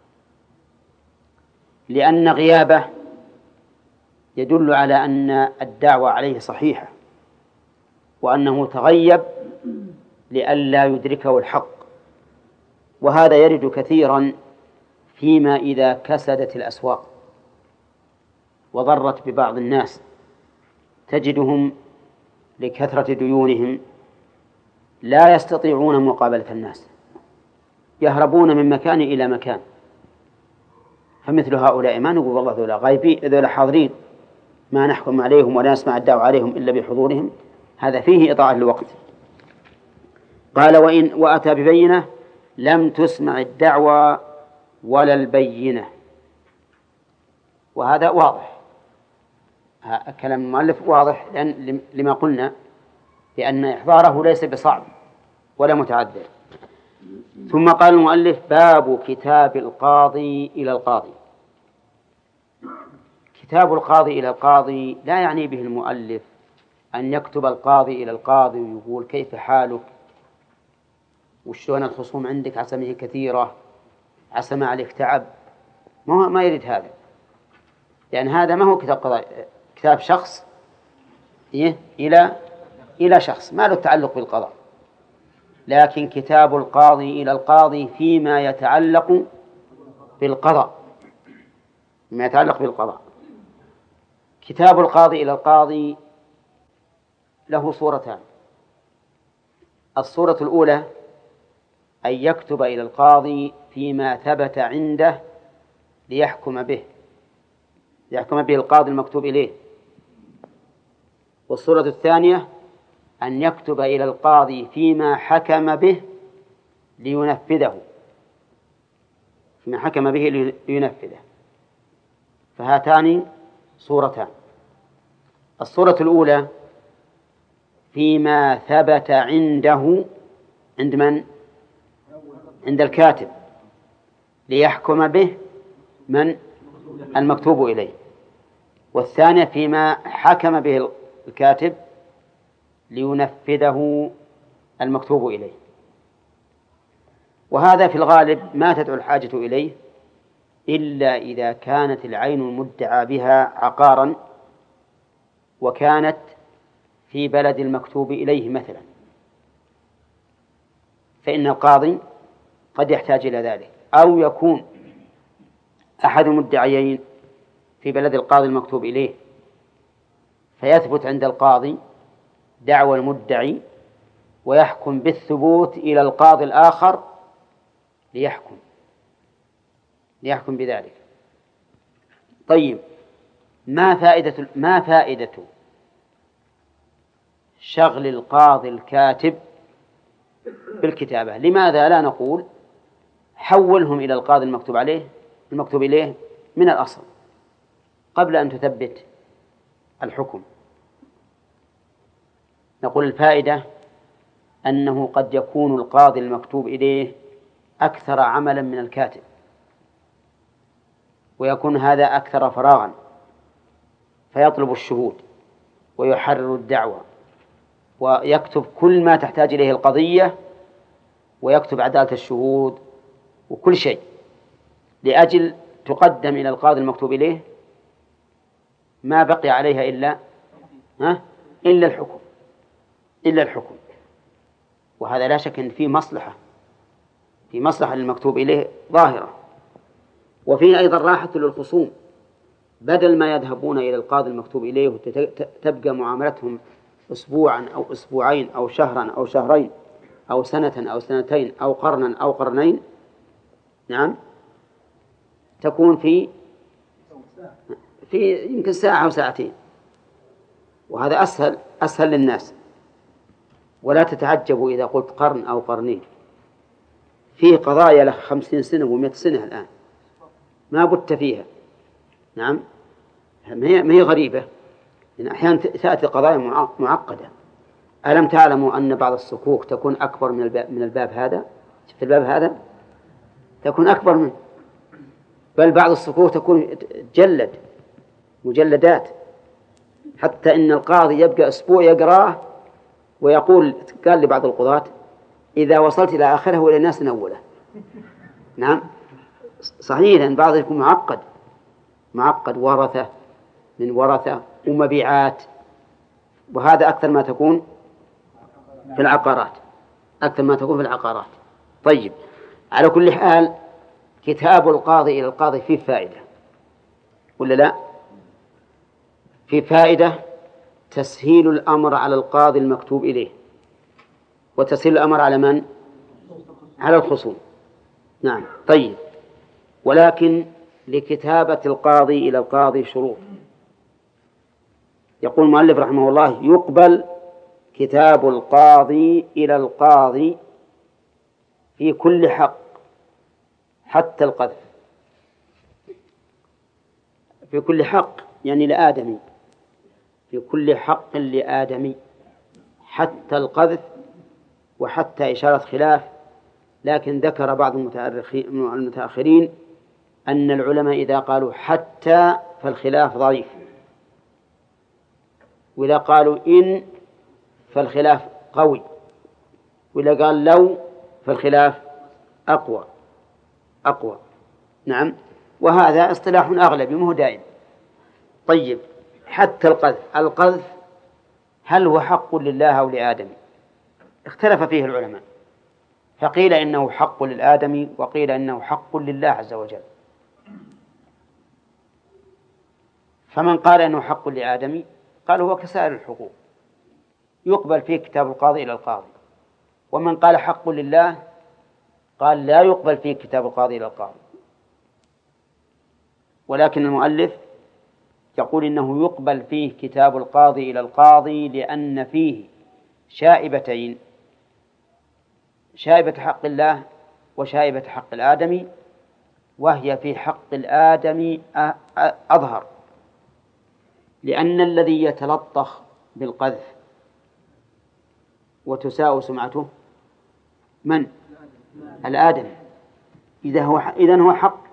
S1: لأن غيابه يدل على أن الدعوة عليه صحيحة، وأنه تغيب لئلا يدركه الحق. وهذا يرد كثيرا فيما إذا كسدت الأسواق وضرت ببعض الناس، تجدهم لكثرة ديونهم لا يستطيعون مقابلة الناس، يهربون من مكان إلى مكان. فمثل هؤلاء ما نقول والله ذولا غايبين، ذولا حاضرين، ما نحكم عليهم ولا نسمع الدعوة عليهم إلا بحضورهم. هذا فيه إضاعة الوقت. قال: وإن وأتى ببينة لم تسمع الدعوة ولا البينة. وهذا واضح، كلام المؤلف واضح، لأن لما قلنا بأن إحضاره ليس بصعب ولا متعذر. ثم قال المؤلف: باب كتاب القاضي إلى القاضي. كتاب القاضي إلى القاضي لا يعني به المؤلف أن يكتب القاضي إلى القاضي ويقول: كيف حالك، وشلون الخصوم عندك، عسى منه كثيرة، عسى ما عليك تعب. ما ما يريد هذا، لأن هذا ما هو كتاب قضاء، كتاب شخص إيه؟ إلى إلى شخص، ما له تعلق بالقضاء. لكن كتاب القاضي إلى القاضي فيما يتعلق بالقضاء، فيما يتعلق بالقضاء. كتاب القاضي إلى القاضي له صورتان. الصورة الأولى أن يكتب إلى القاضي فيما ثبت عنده ليحكم به، ليحكم به القاضي المكتوب إليه. والصورة الثانية أن يكتب إلى القاضي فيما حكم به لينفذه، فيما حكم به لينفذه. فهاتان صورتان. الصورة الأولى فيما ثبت عنده، عند من؟ عند الكاتب، ليحكم به من؟ المكتوب إليه. والثانية فيما حكم به الكاتب لينفذه المكتوب إليه. وهذا في الغالب ما تدعو الحاجة إليه إلا إذا كانت العين المدعى بها عقارا وكانت في بلد المكتوب إليه مثلا، فإن القاضي قد يحتاج إلى ذلك. أو يكون أحد المدعيين في بلد القاضي المكتوب إليه فيثبت عند القاضي دعوى المدعي ويحكم بالثبوت إلى القاضي الآخر ليحكم ليحكم بذلك. طيب، ما فائدة ما فائدة شغل القاضي الكاتب بالكتابة؟ لماذا لا نقول حولهم إلى القاضي المكتوب عليه المكتوب إليه من الأصل قبل أن تثبت الحكم؟ نقول الفائدة أنه قد يكون القاضي المكتوب إليه أكثر عملا من الكاتب، ويكون هذا أكثر فراغا، فيطلب الشهود ويحرر الدعوة ويكتب كل ما تحتاج إليه القضية ويكتب عدالة الشهود وكل شيء لأجل تقدم إلى القاضي المكتوب إليه ما بقي عليها إلا ها إلا الحكم إلا الحكم وهذا لا شك أن فيه مصلحة في مصلحة للمكتوب إليه ظاهرة، وفيه أيضا راحة للخصوم، بدل ما يذهبون إلى القاضي المكتوب إليه وتبقى معاملتهم أسبوعا أو أسبوعين أو شهرا أو شهرين أو سنة أو سنتين أو قرنا أو قرنين، نعم، تكون في في يمكن ساعة أو ساعتين، وهذا أسهل أسهل للناس. ولا تتعجبوا إذا قلت قرن أو قرنين، فيه قضايا له خمسين سنة ومئة سنة الآن ما بت فيها، نعم، ما هي غريبة، لأن أحيانا تأتي قضايا معقدة. ألم تعلموا أن بعض الصكوك تكون أكبر من الباب, من الباب هذا؟ في الباب هذا تكون أكبر منه، بل بعض الصكوك تكون جلد مجلدات، حتى إن القاضي يبقى أسبوع يقراه ويقول، قال لبعض القضاة: إذا وصلت إلى آخره وإلى الناس نوله. نعم صحيح، أن بعض يكون معقد معقد ورثة من ورثة ومبيعات، وهذا أكثر ما تكون في العقارات أكثر ما تكون في العقارات. طيب، على كل حال كتاب القاضي إلى القاضي فيه فائدة ولا لا؟ فيه فائدة تسهيل الأمر على القاضي المكتوب إليه، وتسهيل الأمر على من؟ على الخصوم. نعم. طيب، ولكن لكتابة القاضي إلى القاضي شروط. يقول المؤلف رحمه الله: يقبل كتاب القاضي إلى القاضي في كل حق حتى القذف. في كل حق يعني لآدمي، في كل حق لآدمي حتى القذف، وحتى إشارة خلاف، لكن ذكر بعض المتأخرين أن العلماء إذا قالوا حتى فالخلاف ضعيف، وإذا قالوا إن فالخلاف قوي، وإذا قال لو فالخلاف أقوى أقوى نعم، وهذا اصطلاح أغلبي مو دائم. طيب، حتى القذف القذف هل هو حق لله أو لآدم؟ اختلف فيه العلماء، فقيل إنه حق للآدم وقيل إنه حق لله عز وجل. فمن قال إنه حق لآدم قال هو كسائر الحقوق يقبل فيه كتاب القاضي إلى القاضي، ومن قال حق لله قال لا يقبل فيه كتاب القاضي إلى القاضي. ولكن المؤلف يقول إنه يقبل فيه كتاب القاضي إلى القاضي لأن فيه شائبتين: شائبة حق الله وشائبة حق الآدمي، وهي في حق الآدمي أظهر، لأن الذي يتلطخ بالقذف وتساء سمعته من؟ الآدمي. إذا هو إذن هو حق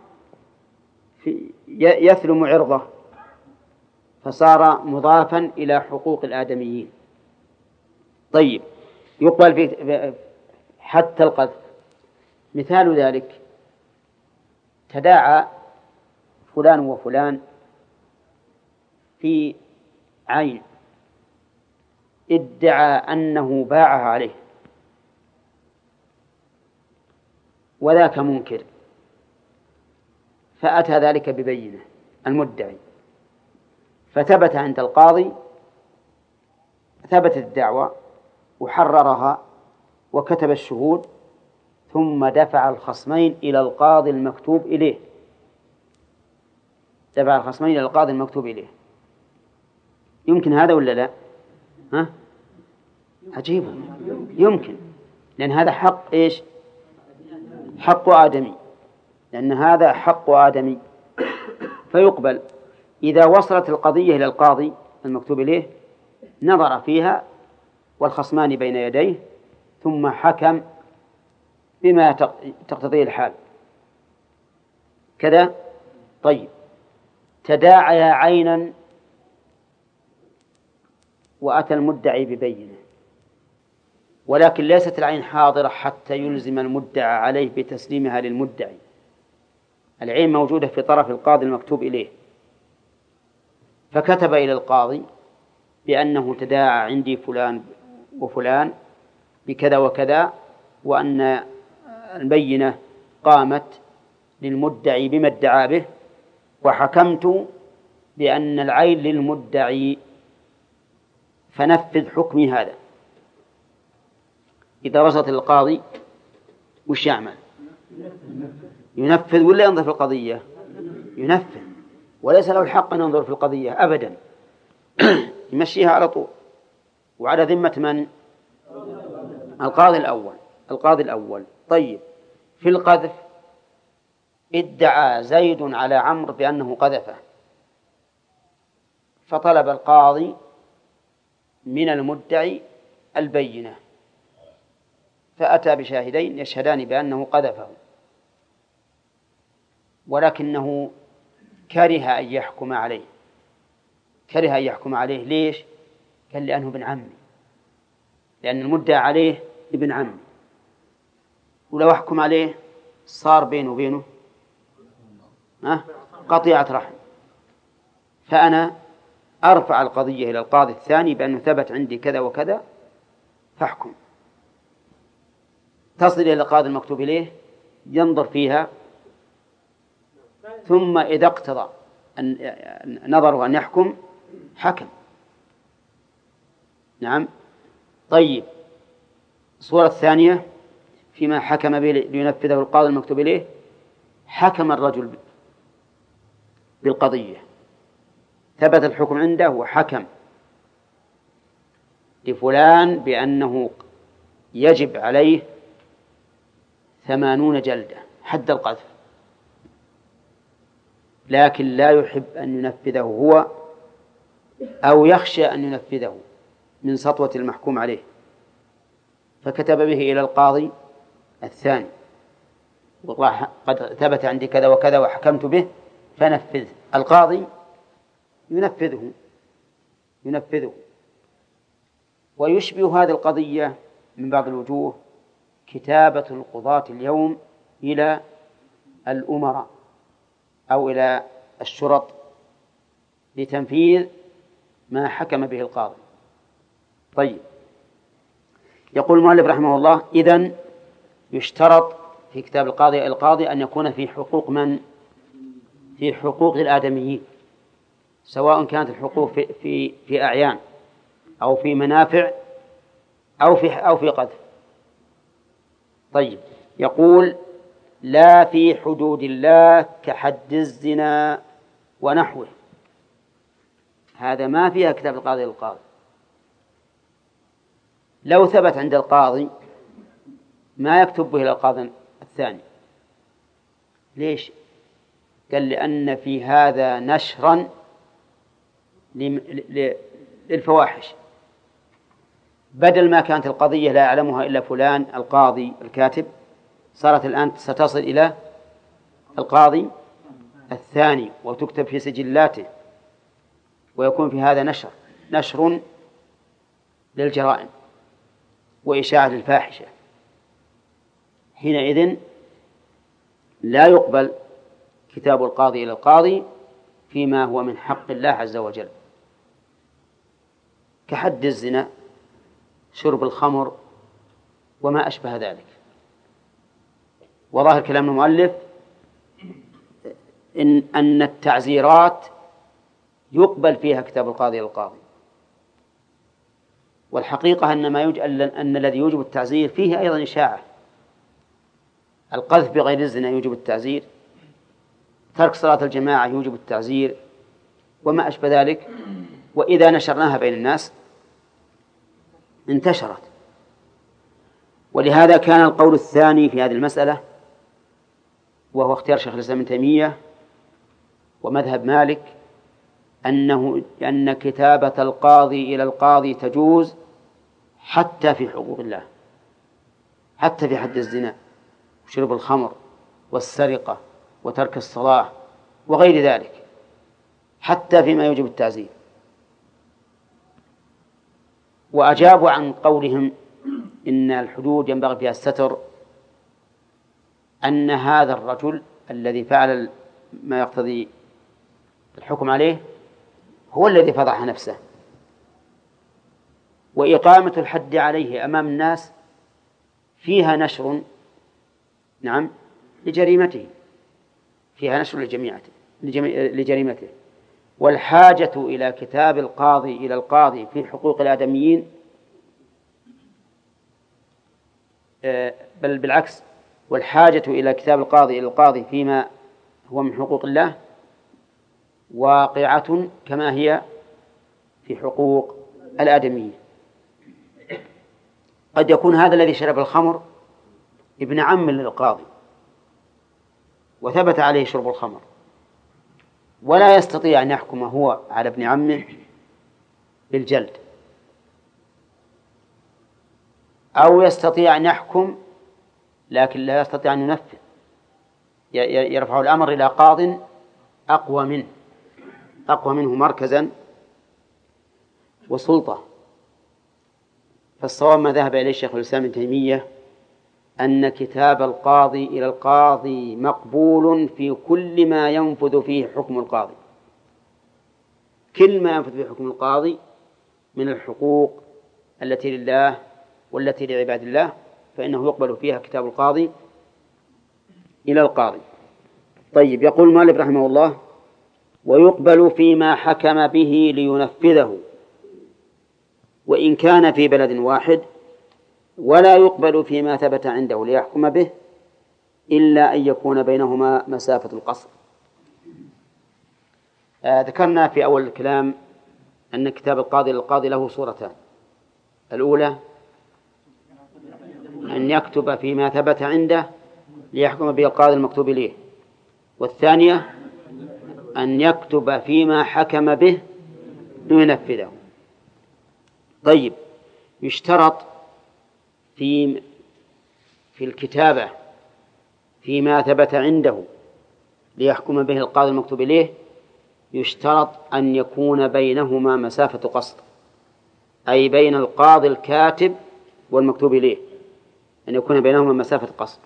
S1: يثلم عرضه، فصار مضافا إلى حقوق الآدميين. طيب، يقبل في حتى القذف. مثال ذلك: تداعى فلان وفلان في عين ادعى أنه باعها عليه وذاك منكر، فأتى ذلك ببينة المدعي، فثبت عند القاضي، ثبتت الدعوة وحررها وكتب الشهود، ثم دفع الخصمين إلى القاضي المكتوب إليه دفع الخصمين إلى القاضي المكتوب إليه. يمكن هذا ولا لا؟ ها؟ عجيب. يمكن، لأن هذا حق إيش؟ حق آدمي، لأن هذا حق آدمي فيقبل. إذا وصلت القضية إلى القاضي المكتوب إليه نظر فيها والخصمان بين يديه ثم حكم بما تقتضيه الحال كذا. طيب، تداعيا عينا وأتى المدعي ببينة، ولكن ليست العين حاضرة حتى يلزم المدعى عليه بتسليمها للمدعي. العين موجودة في طرف القاضي المكتوب إليه، فكتب إلى القاضي بأنه تداعى عندي فلان وفلان بكذا وكذا، وأن البينة قامت للمدعي بما ادعى به، وحكمت بأن العين للمدعي، فنفذ حكمي هذا. إذا وصلت القاضي وش يعمل؟ ينفذ ولا ينظر في القضية؟ ينفذ، وليس له الحق أن ينظر في القضية أبدا يمشيها على طول. وعلى ذمة من؟ القاضي الأول القاضي الأول طيب، في القذف ادعى زيد على عمرو بأنه قذفه، فطلب القاضي من المدعي البينة، فأتى بشاهدين يشهدان بأنه قذفه، ولكنه كره أن يحكم عليه كره أن يحكم عليه ليش؟ قال لأنه ابن عمي، لأن المدعى عليه ابن عمي، ولو أحكم عليه صار بينه وبينه قطيعة رحم، فأنا أرفع القضية إلى القاضي الثاني بأنه ثبت عندي كذا وكذا فاحكم. تصل إلى القاضي المكتوب إليه ينظر فيها، ثم إذا اقتضى أن نظره أن يحكم حكم. نعم. طيب، الصورة الثانية فيما حكم به لينفذه القاضي المكتوب إليه، حكم الرجل بالقضية، ثبت الحكم عنده وحكم لفلان بأنه يجب عليه ثمانون جلدة حد القذف، لكن لا يحب أن ينفذه هو أو يخشى أن ينفذه من سطوة المحكوم عليه، فكتب به إلى القاضي الثاني والله قد ثبت عندي كذا وكذا وحكمت به فنفذ. القاضي ينفذه ينفذه ويشبه هذه القضية من بعض الوجوه كتابة القضاة اليوم إلى الأمراء أو إلى الشرط لتنفيذ ما حكم به القاضي. طيب، يقول المؤلف رحمه الله: إذن يشترط في كتاب القاضي القاضي أن يكون في حقوق من؟ في حقوق الآدميين، سواء كانت الحقوق في في في أعيان أو في منافع أو في أو في قذف. طيب، يقول: لا في حدود الله كحد الزنا ونحوه. هذا ما فيها كتاب القاضي للقاضي. لو ثبت عند القاضي ما يكتب به إلى القاضي الثاني. ليش؟ قال: لأن في هذا نشرا للفواحش، بدل ما كانت القضية لا يعلمها إلا فلان القاضي الكاتب، صارت الآن ستصل إلى القاضي الثاني وتكتب في سجلاته، ويكون في هذا نشر نشر للجرائم وإشاعة الفاحشة. حينئذ لا يقبل كتاب القاضي إلى القاضي فيما هو من حق الله عز وجل، كحد الزنا، شرب الخمر، وما أشبه ذلك. وظاهر كلام المؤلف إن أن التعزيرات يقبل فيها كتاب القاضي إلى القاضي، والحقيقة أن ما يوجب أن الذي يوجب التعزير فيه أيضا إشاعة. القذف بغير الزنا يوجب التعزير، ترك صلاة الجماعة يوجب التعزير، وما أشبه ذلك. وإذا نشرناها بين الناس انتشرت. ولهذا كان القول الثاني في هذه المسألة، وهو اختيار شيخ الإسلام ابن تيمية ومذهب مالك، أنه أن كتابة القاضي إلى القاضي تجوز حتى في حقوق الله، حتى في حد الزنا وشرب الخمر والسرقة وترك الصلاة وغير ذلك، حتى فيما يوجب التعزير. وأجابوا عن قولهم إن الحدود ينبغي فيها الستر أن هذا الرجل الذي فعل ما يقتضي الحكم عليه هو الذي فضح نفسه، وإقامة الحد عليه أمام الناس فيها نشر نعم لجريمته، فيها نشر لجميعته لجريمته. والحاجة إلى كتاب القاضي إلى القاضي في حقوق الآدميين بل بالعكس، والحاجة إلى كتاب القاضي إلى القاضي فيما هو من حقوق الله واقعة كما هي في حقوق الآدميين. قد يكون هذا الذي شرب الخمر ابن عم للقاضي وثبت عليه شرب الخمر، ولا يستطيع أن يحكم هو على ابن عمه بالجلد، أو يستطيع أن يحكم لكن لا يستطيع أن ينفذ، يرفع الأمر إلى قاض أقوى منه أقوى منه مركزا وسلطة. فالصواب ما ذهب إليه شيخ الإسلام ابن تيمية أن كتاب القاضي إلى القاضي مقبول في كل ما ينفذ فيه حكم القاضي، كل ما ينفذ فيه حكم القاضي من الحقوق التي لله والتي لعباد الله فإنه يقبل فيها كتاب القاضي إلى القاضي. طيب، يقول مالك رحمه الله: ويقبل فيما حكم به لينفذه وإن كان في بلد واحد، ولا يقبل فيما ثبت عنده ليحكم به إلا أن يكون بينهما مسافة القصر. آه ذكرنا في أول الكلام أن كتاب القاضي للقاضي له صورتان: الأولى أن يكتب فيما ثبت عنده ليحكم به القاضي المكتوب إليه، والثانية أن يكتب فيما حكم به لينفذه. طيب، يشترط في في الكتابة فيما ثبت عنده ليحكم به القاضي المكتوب إليه، يشترط أن يكون بينهما مسافة قصر، أي بين القاضي الكاتب والمكتوب إليه أن يكون بينهما مسافة قصر.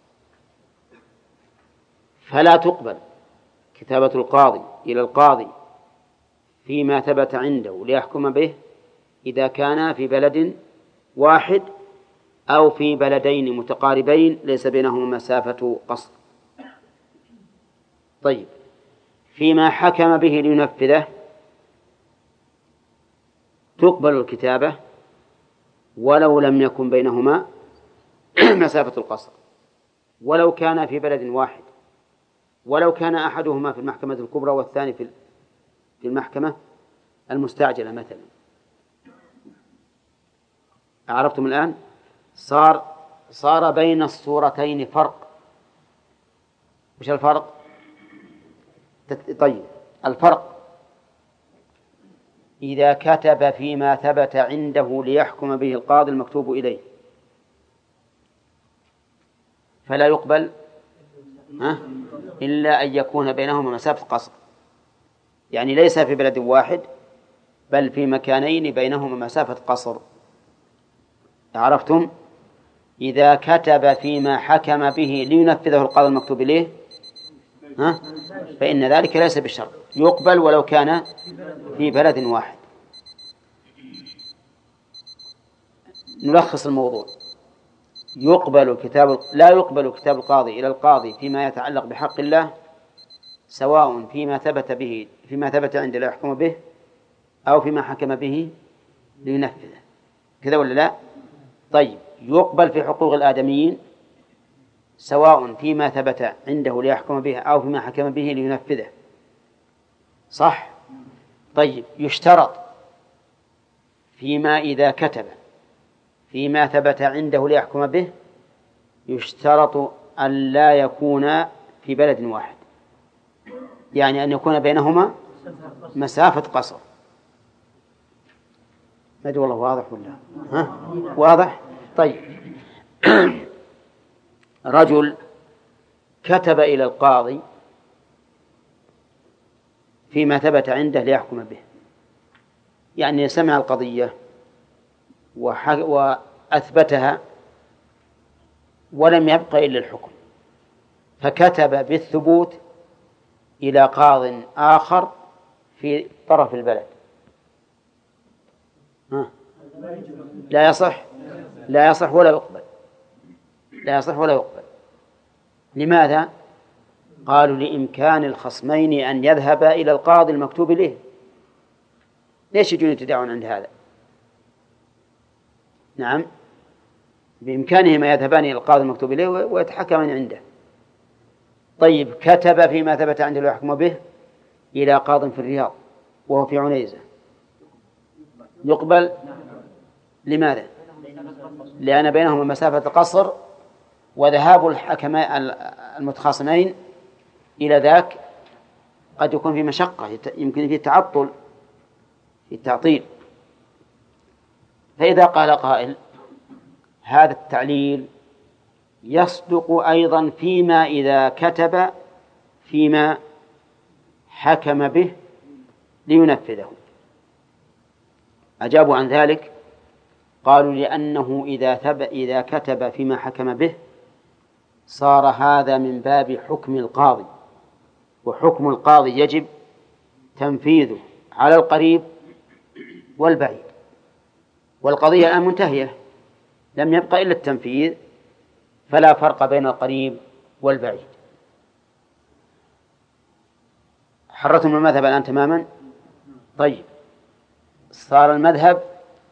S1: فلا تقبل كتابة القاضي إلى القاضي فيما ثبت عنده ليحكم به إذا كان في بلد واحد أو في بلدين متقاربين ليس بينهما مسافة قصر. طيب، فيما حكم به لينفذه تقبل الكتابة ولو لم يكن بينهما مسافة القصر، ولو كان في بلد واحد، ولو كان أحدهما في المحكمة الكبرى والثاني في المحكمة المستعجلة مثلا. عرفتم الآن؟ صار صار بين الصورتين فرق. وش الفرق؟ طيب، الفرق إذا كتب فيما ثبت عنده ليحكم به القاضي المكتوب إليه فلا يقبل ها؟ إلا أن يكون بينهما مسافة قصر، يعني ليس في بلد واحد بل في مكانين بينهما مسافة قصر. عرفتم؟ إذا كتب فيما حكم به لينفذه القاضي المكتوب إليه ها؟ فإن ذلك ليس بالشرط، يقبل ولو كان في بلد واحد. نلخص الموضوع: يقبل كتاب لا يقبل كتاب القاضي إلى القاضي فيما يتعلق بحق الله، سواء فيما ثبت به فيما ثبت عنده لا يحكم به، أو فيما حكم به لينفذه. كذا ولا لا؟ طيب، يقبل في حقوق الآدميين، سواء فيما ثبت عنده ليحكم به أو فيما حكم به لينفذه. صح؟ طيب، يشترط فيما إذا كتب فيما ثبت عنده ليحكم به، يشترط أن لا يكون في بلد واحد، يعني أن يكون بينهما مسافة قصر. ما أدري والله واضح ولا ها؟ واضح؟ طيب. رجل كتب إلى القاضي فيما ثبت عنده ليحكم به، يعني سمع القضية وأثبتها ولم يبق إلا الحكم، فكتب بالثبوت إلى قاض آخر في طرف البلد. ها؟ لا يصح لا يصح ولا يقبل لا يصح ولا يقبل. لماذا؟ قالوا: لإمكان الخصمين أن يذهبا إلى القاضي المكتوب إليه. ليش يجون يتداعون عند هذا؟ نعم، بإمكانهما يذهبان إلى القاضي المكتوب إليه ويتحكمان عنده. طيب، كتب فيما ثبت عنده لا يحكم به إلى قاض في الرياض وهو في عنيزة، يقبل. لماذا؟ لأن بينهما مسافة قصر، وذهاب الحكمين المتخاصمين إلى ذاك قد يكون في مشقة، يمكن في تعطل في التعطيل. فإذا قال قائل: هذا التعليل يصدق أيضا فيما إذا كتب فيما حكم به لينفذه. أجابوا عن ذلك، قالوا: لأنه إذا, ثب إذا كتب فيما حكم به صار هذا من باب حكم القاضي، وحكم القاضي يجب تنفيذه على القريب والبعيد، والقضية الآن منتهية، لم يبقى إلا التنفيذ، فلا فرق بين القريب والبعيد. حررتم المذهب الآن تماما. طيب، صار المذهب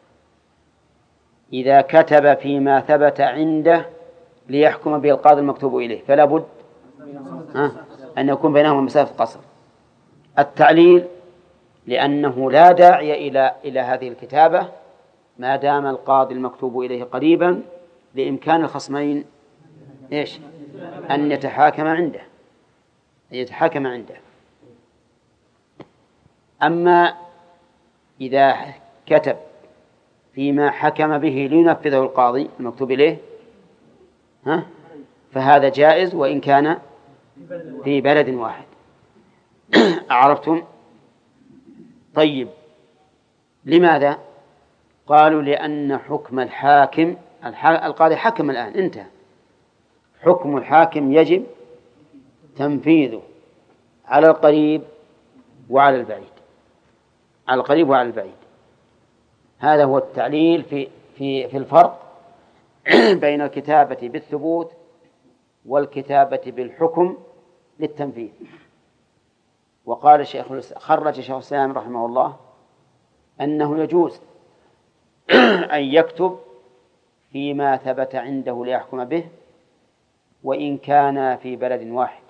S1: إذا كتب فيما ثبت عنده ليحكم به القاضي المكتوب إليه فلا بد أن يكون بينهما مسافة قصر. التعليل: لأنه لا داعي إلى إلى هذه الكتابة ما دام القاضي المكتوب إليه قريبا، لإمكان الخصمين إيش؟ أن يتحاكم عنده أن يتحاكم عنده. أما إذا كتب فيما حكم به لينفذه القاضي المكتوب إليه ها؟ فهذا جائز وإن كان في بلد واحد. أعرفتم؟ طيب، لماذا؟ قالوا: لأن حكم الحاكم القاضي حكم الآن انتهى، حكم الحاكم يجب تنفيذه على القريب وعلى البعيد على القريب وعلى البعيد. هذا هو التعليل في في في الفرق بين الكتابة بالثبوت والكتابة بالحكم للتنفيذ. وقال الشيخ خرج شيخ الإسلام رحمه الله أنه يجوز أن يكتب فيما ثبت عنده ليحكم به وإن كان في بلد واحد.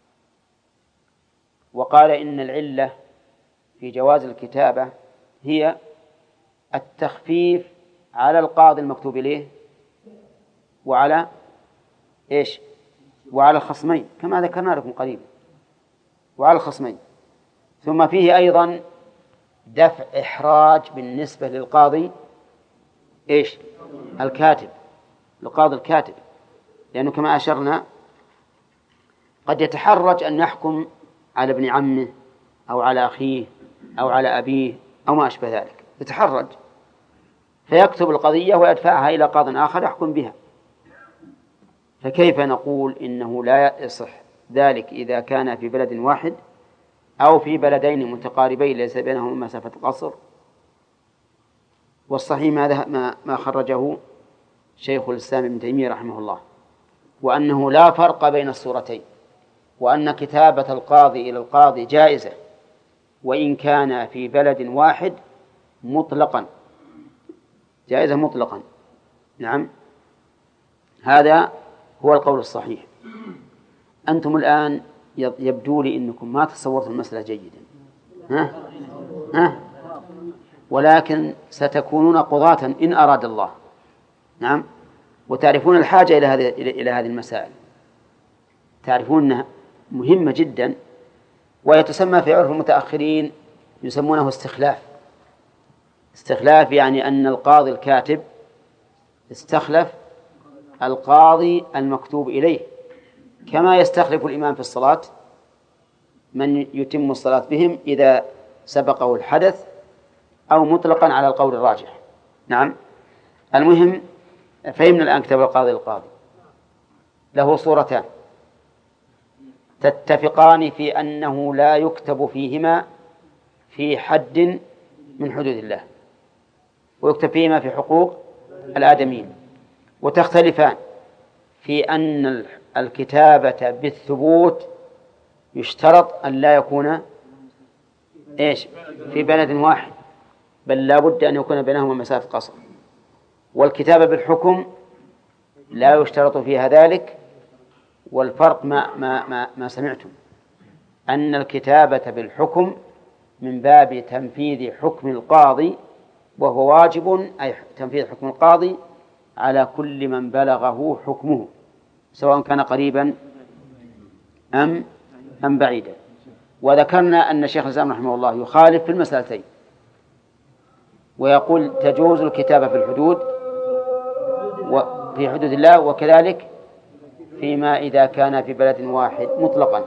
S1: وقال إن العلة في جواز الكتابة هي التخفيف على القاضي المكتوب إليه وعلى إيش؟ وعلى الخصمين كما ذكرنا لكم قريبا، وعلى الخصمين. ثم فيه أيضا دفع إحراج بالنسبة للقاضي إيش؟ الكاتب، القاضي الكاتب، لأنه كما أشرنا قد يتحرج أن يحكم على ابن عمه أو على أخيه أو على أبيه أو ما أشبه ذلك، يتحرج فيكتب القضية ويدفعها إلى قاض آخر يحكم بها. فكيف نقول إنه لا يصح ذلك إذا كان في بلد واحد أو في بلدين متقاربين ليس بينهما مسافة قصر. والصحيح ما ما خرجه شيخ الإسلام ابن تيمية رحمه الله، وأنه لا فرق بين الصورتين، وأن كتابة القاضي إلى القاضي جائزة وإن كان في بلد واحد مطلقا، جائزة مطلقا. نعم، هذا هو القول الصحيح. أنتم الآن يبدو لي أنكم ما تصورتم المسألة جيدا، ها؟ ها؟ ولكن ستكونون قضاة إن أراد الله. نعم، وتعرفون الحاجة إلى هذه إلى هذه المسائل، تعرفون أنها مهمة جدا، ويتسمى في عرف المتأخرين يسمونه استخلاف. استخلاف يعني أن القاضي الكاتب استخلف القاضي المكتوب إليه، كما يستخلف الإمام في الصلاة من يتم الصلاة بهم إذا سبقه الحدث، أو مطلقا على القول الراجح. نعم، المهم فهمنا الآن كتاب القاضي القاضي له صورتان تتفقان في أنه لا يكتب فيهما في حد من حدود الله، ويكتب فيهما في حقوق الآدميين، وتختلفان في أن الكتابة بالثبوت يشترط أن لا يكون إيش في بلد واحد، بل لا بد أن يكون بينهما مسافة قصر. والكتابة بالحكم لا يشترط فيها ذلك، والفرق ما, ما, ما, ما سمعتم أن الكتابة بالحكم من باب تنفيذ حكم القاضي، وهو واجب، أي تنفيذ حكم القاضي على كل من بلغه حكمه سواء كان قريبا أم أم بعيدا. وذكرنا أن الشيخ الإسلام رحمه الله يخالف في المسألتين، ويقول تجوز الكتابة في الحدود وفي حدود الله، وكذلك فيما إذا كان في بلد واحد مطلقا.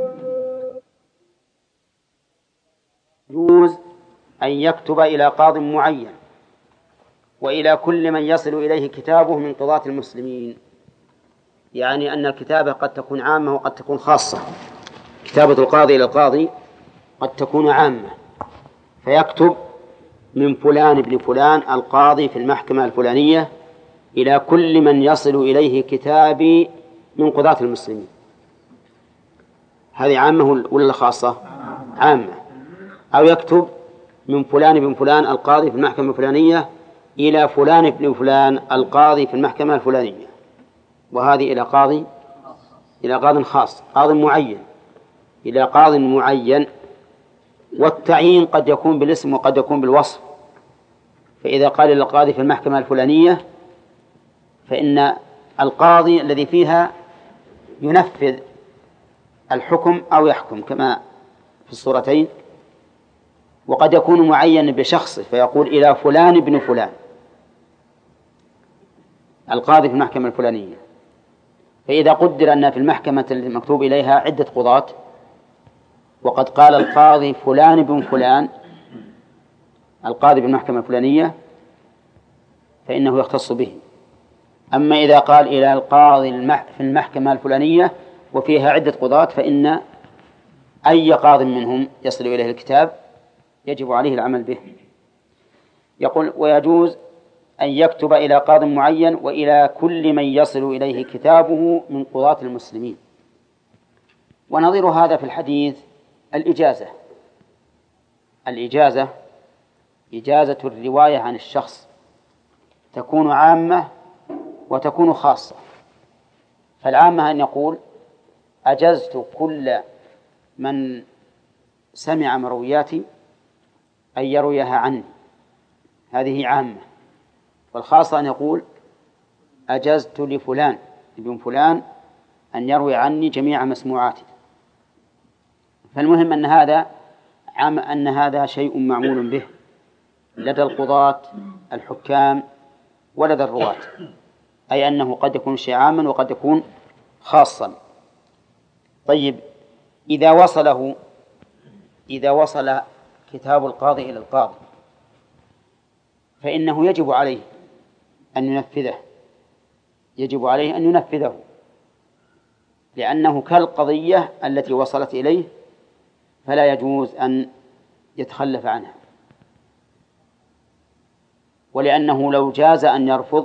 S1: يجوز أن يكتب إلى قاض معين وإلى كل من يصل إليه كتابه من قضاة المسلمين، يعني أن الكتابة قد تكون عامة وقد تكون خاصة. كتابة القاضي إلى القاضي قد تكون عامة، فيكتب من فلان ابن فلان القاضي في المحكمة الفلانية إلى كل من يصل إليه كتابي من قضاة المسلمين. هذه عامة ولا خاصة؟ عامة. أو يكتب من فلان ابن فلان القاضي في المحكمة الفلانية إلى فلان ابن فلان القاضي في المحكمة الفلانية، وهذه إلى قاضي إلى قاض خاص، قاض معين إلى قاض معين. والتعيين قد يكون بالاسم وقد يكون بالوصف، فإذا قال للقاضي في المحكمة الفلانية فإن القاضي الذي فيها ينفذ الحكم أو يحكم كما في الصورتين. وقد يكون معين بشخصه فيقول إلى فلان ابن فلان القاضي في المحكمة الفلانية. فإذا قدر أن في المحكمة المكتوب إليها عدة قضاة وقد قال القاضي فلان ابن فلان القاضي بالمحكمة الفلانية فإنه يختص به. أما إذا قال إلى القاضي في المحكمة الفلانية وفيها عدة قضاة فإن أي قاض منهم يصل إليه الكتاب يجب عليه العمل به. يقول ويجوز أن يكتب إلى قاض معين وإلى كل من يصل إليه كتابه من قضاة المسلمين. ونظير هذا في الحديث الإجازة. الإجازة إجازة الرواية عن الشخص تكون عامة وتكون خاصة. فالعامة أن يقول أجزت كل من سمع مروياتي أن يرويها عني، هذه عامة. والخاصة أن يقول أجزت لفلان ابن فلان أن يروي عني جميع مسموعاتي. فالمهم أن هذا عام، أن هذا شيء معمول به لدى القضاة الحكام ولدى الرواة، أي أنه قد يكون شيء عاما وقد يكون خاصا. طيب إذا وصله إذا وصل كتاب القاضي إلى القاضي فإنه يجب عليه أن ينفذه يجب عليه أن ينفذه لأنه كالقضية التي وصلت إليه فلا يجوز أن يتخلف عنها، ولأنه لو جاز أن يرفض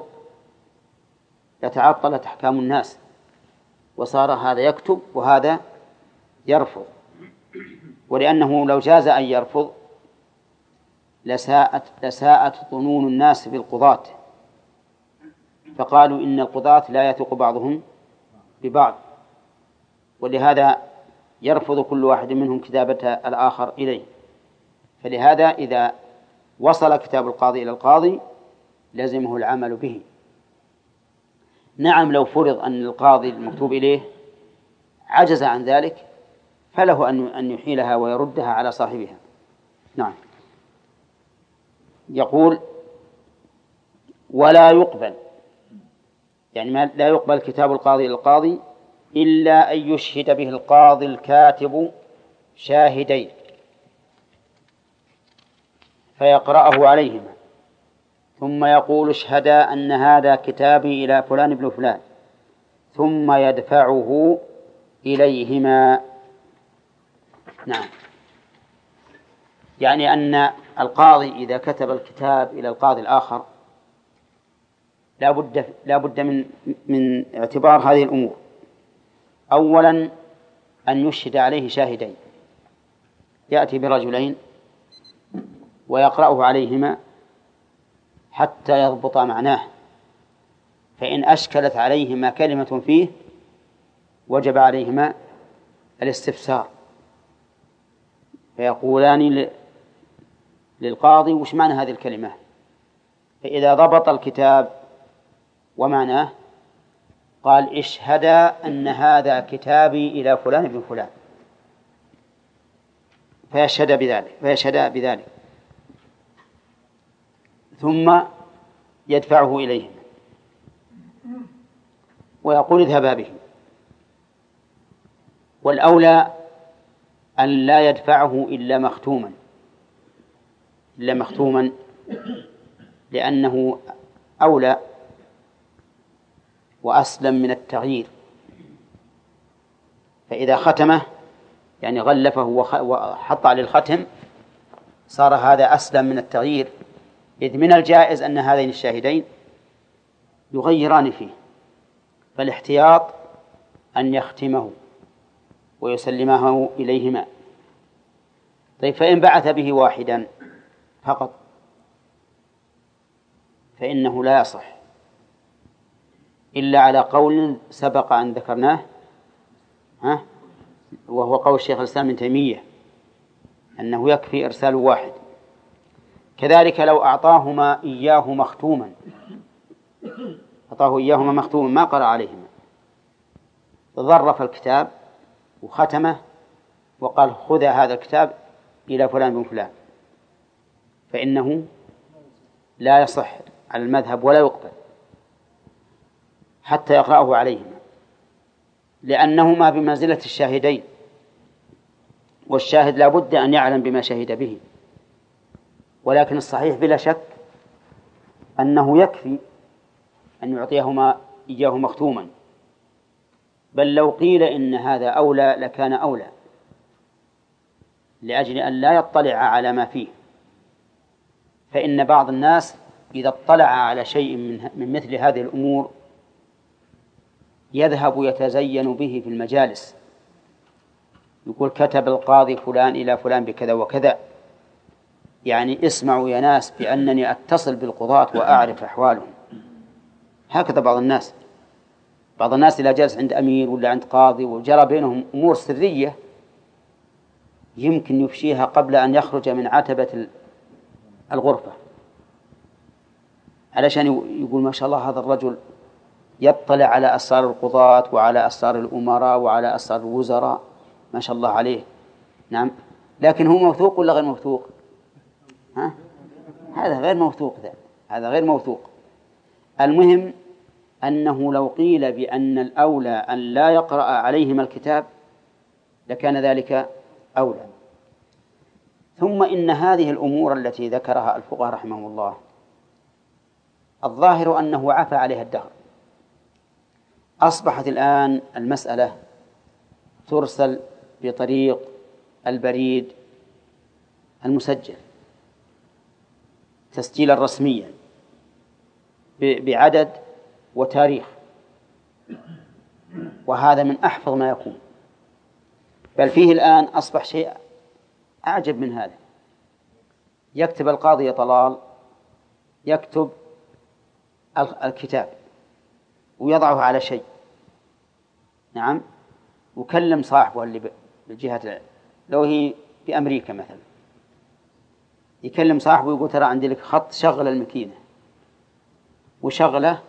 S1: لتعطلت أحكام الناس وصار هذا يكتب وهذا يرفض، ولأنه لو جاز أن يرفض لساءت, لساءت ظنون الناس بالقضاة، فقالوا إن القضاة لا يثق بعضهم ببعض، ولهذا يرفض كل واحد منهم كتابة الآخر إليه. فلهذا إذا وصل كتاب القاضي إلى القاضي لزمه العمل به. نعم، لو فرض أن القاضي المكتوب إليه عجز عن ذلك فله أن يحيلها ويردها على صاحبها. نعم. يقول ولا يقبل، يعني ما لا يقبل كتاب القاضي إلى القاضي إلا أن يشهد به القاضي الكاتب شاهدين فيقرأه عليهما ثم يقول اشهدا أن هذا كتابي إلى فلان بن فلان، ثم يدفعه إليهما. نعم، يعني أن القاضي إذا كتب الكتاب إلى القاضي الآخر لا بد لا بد من من اعتبار هذه الأمور. أولا أن يشهد عليه شاهدين، يأتي برجلين ويقرأه عليهما حتى يضبط معناه، فإن أشكلت عليهما كلمة فيه وجب عليهما الاستفسار، فيقولان للقاضي وش معنى هذه الكلمة، فإذا ضبط الكتاب ومعناه قال اشهدا أن هذا كتابي إلى فلان بن فلان، فيشهد بذلك فيشهد بذلك ثم يدفعه إليهم ويقول اذهبا به. والأولى أن لا يدفعه إلا مختوما إلا مختوما لأنه أولى وأسلم من التغيير، فإذا ختمه يعني غلفه وحط على الختم صار هذا أسلم من التغيير، إذ من الجائز أن هذين الشاهدين يغيران فيه، فالاحتياط أن يختمه ويسلمه إليهما. طيب فإن بعث به واحدا فقط فإنه لا يصح إلا على قول سبق أن ذكرناه، ها وهو قول الشيخ الإسلام ابن تيمية أنه يكفي إرسال واحد. كذلك لو أعطاهما إياه مختوما أعطاه إياهما مختوما ما قرأ عليهما، ظرف الكتاب وختمه وقال خذ هذا الكتاب إلى فلان بن فلان، فإنه لا يصح على المذهب ولا يقبل حتى يقرأه عليهما، لأنهما بمنزلة الشاهدين، والشاهد لا بد أن يعلم بما شهد به. ولكن الصحيح بلا شك أنه يكفي أن يعطيهما إياه مختوما، بل لو قيل إن هذا أولى لكان أولى، لأجل أن لا يطلع على ما فيه. فإن بعض الناس إذا اطلع على شيء من مثل هذه الأمور يذهب يتزين به في المجالس، يقول كتب القاضي فلان إلى فلان بكذا وكذا، يعني اسمعوا يا ناس بأنني أتصل بالقضاة وأعرف أحوالهم. هكذا بعض الناس بعض الناس إذا جلس عند أمير ولا عند قاضي وجرى بينهم أمور سرية يمكن يفشيها قبل أن يخرج من عتبة الغرفة، علشان يقول ما شاء الله هذا الرجل يطلع على أسرار القضاة وعلى أسرار الأمراء وعلى أسرار الوزراء، ما شاء الله عليه. نعم، لكن هو موثوق ولا غير موثوق؟ ها؟ هذا غير موثوق، هذا غير موثوق. المهم أنه لو قيل بأن الأولى أن لا يقرأ عليهما الكتاب لكان ذلك أولى. ثم إن هذه الأمور التي ذكرها الفقهاء رحمهم الله الظاهر أنه عفى عليها الدهر، أصبحت الآن المسألة ترسل بطريق البريد المسجل تسجيلا رسميا بعدد وتاريخ، وهذا من أحفظ ما يكون، بل فيه الآن أصبح شيء أعجب من هذا. يكتب القاضي طلال يكتب الكتاب ويضعه على شيء، نعم، وكلم صاحبه اللي بالجهة، لو هي بأمريكا مثلا، يكلم صاحبه ويقول ترى عندي لك خط، شغل الماكينة وشغله،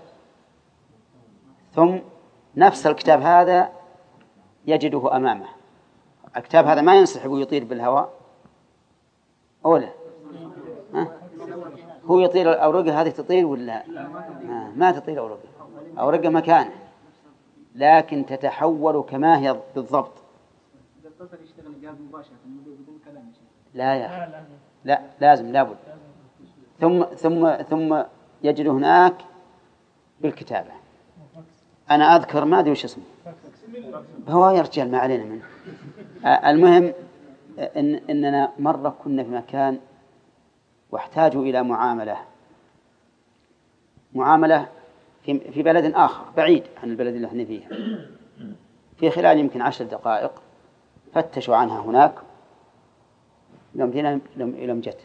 S1: ثم نفس الكتاب هذا يجده أمامه. الكتاب هذا ما ينسحب ويطير بالهواء أولا، هو يطير، الأورقة هذه تطير ولا ما, ما تطير أورقة، أورقة مكانه، لكن تتحول كما هي بالضبط. لا يا لا لازم لابد، ثم ثم ثم يجد هناك بالكتابة. أنا أذكر ما أدري وش اسمه، هو يا رجال ما علينا منه. المهم إن إننا مرة كنا في مكان واحتاجوا إلى معاملة معاملة في في بلد آخر بعيد عن البلد اللي احنا فيها، في خلال يمكن عشر دقائق فتشوا عنها هناك، لم جينا لم جت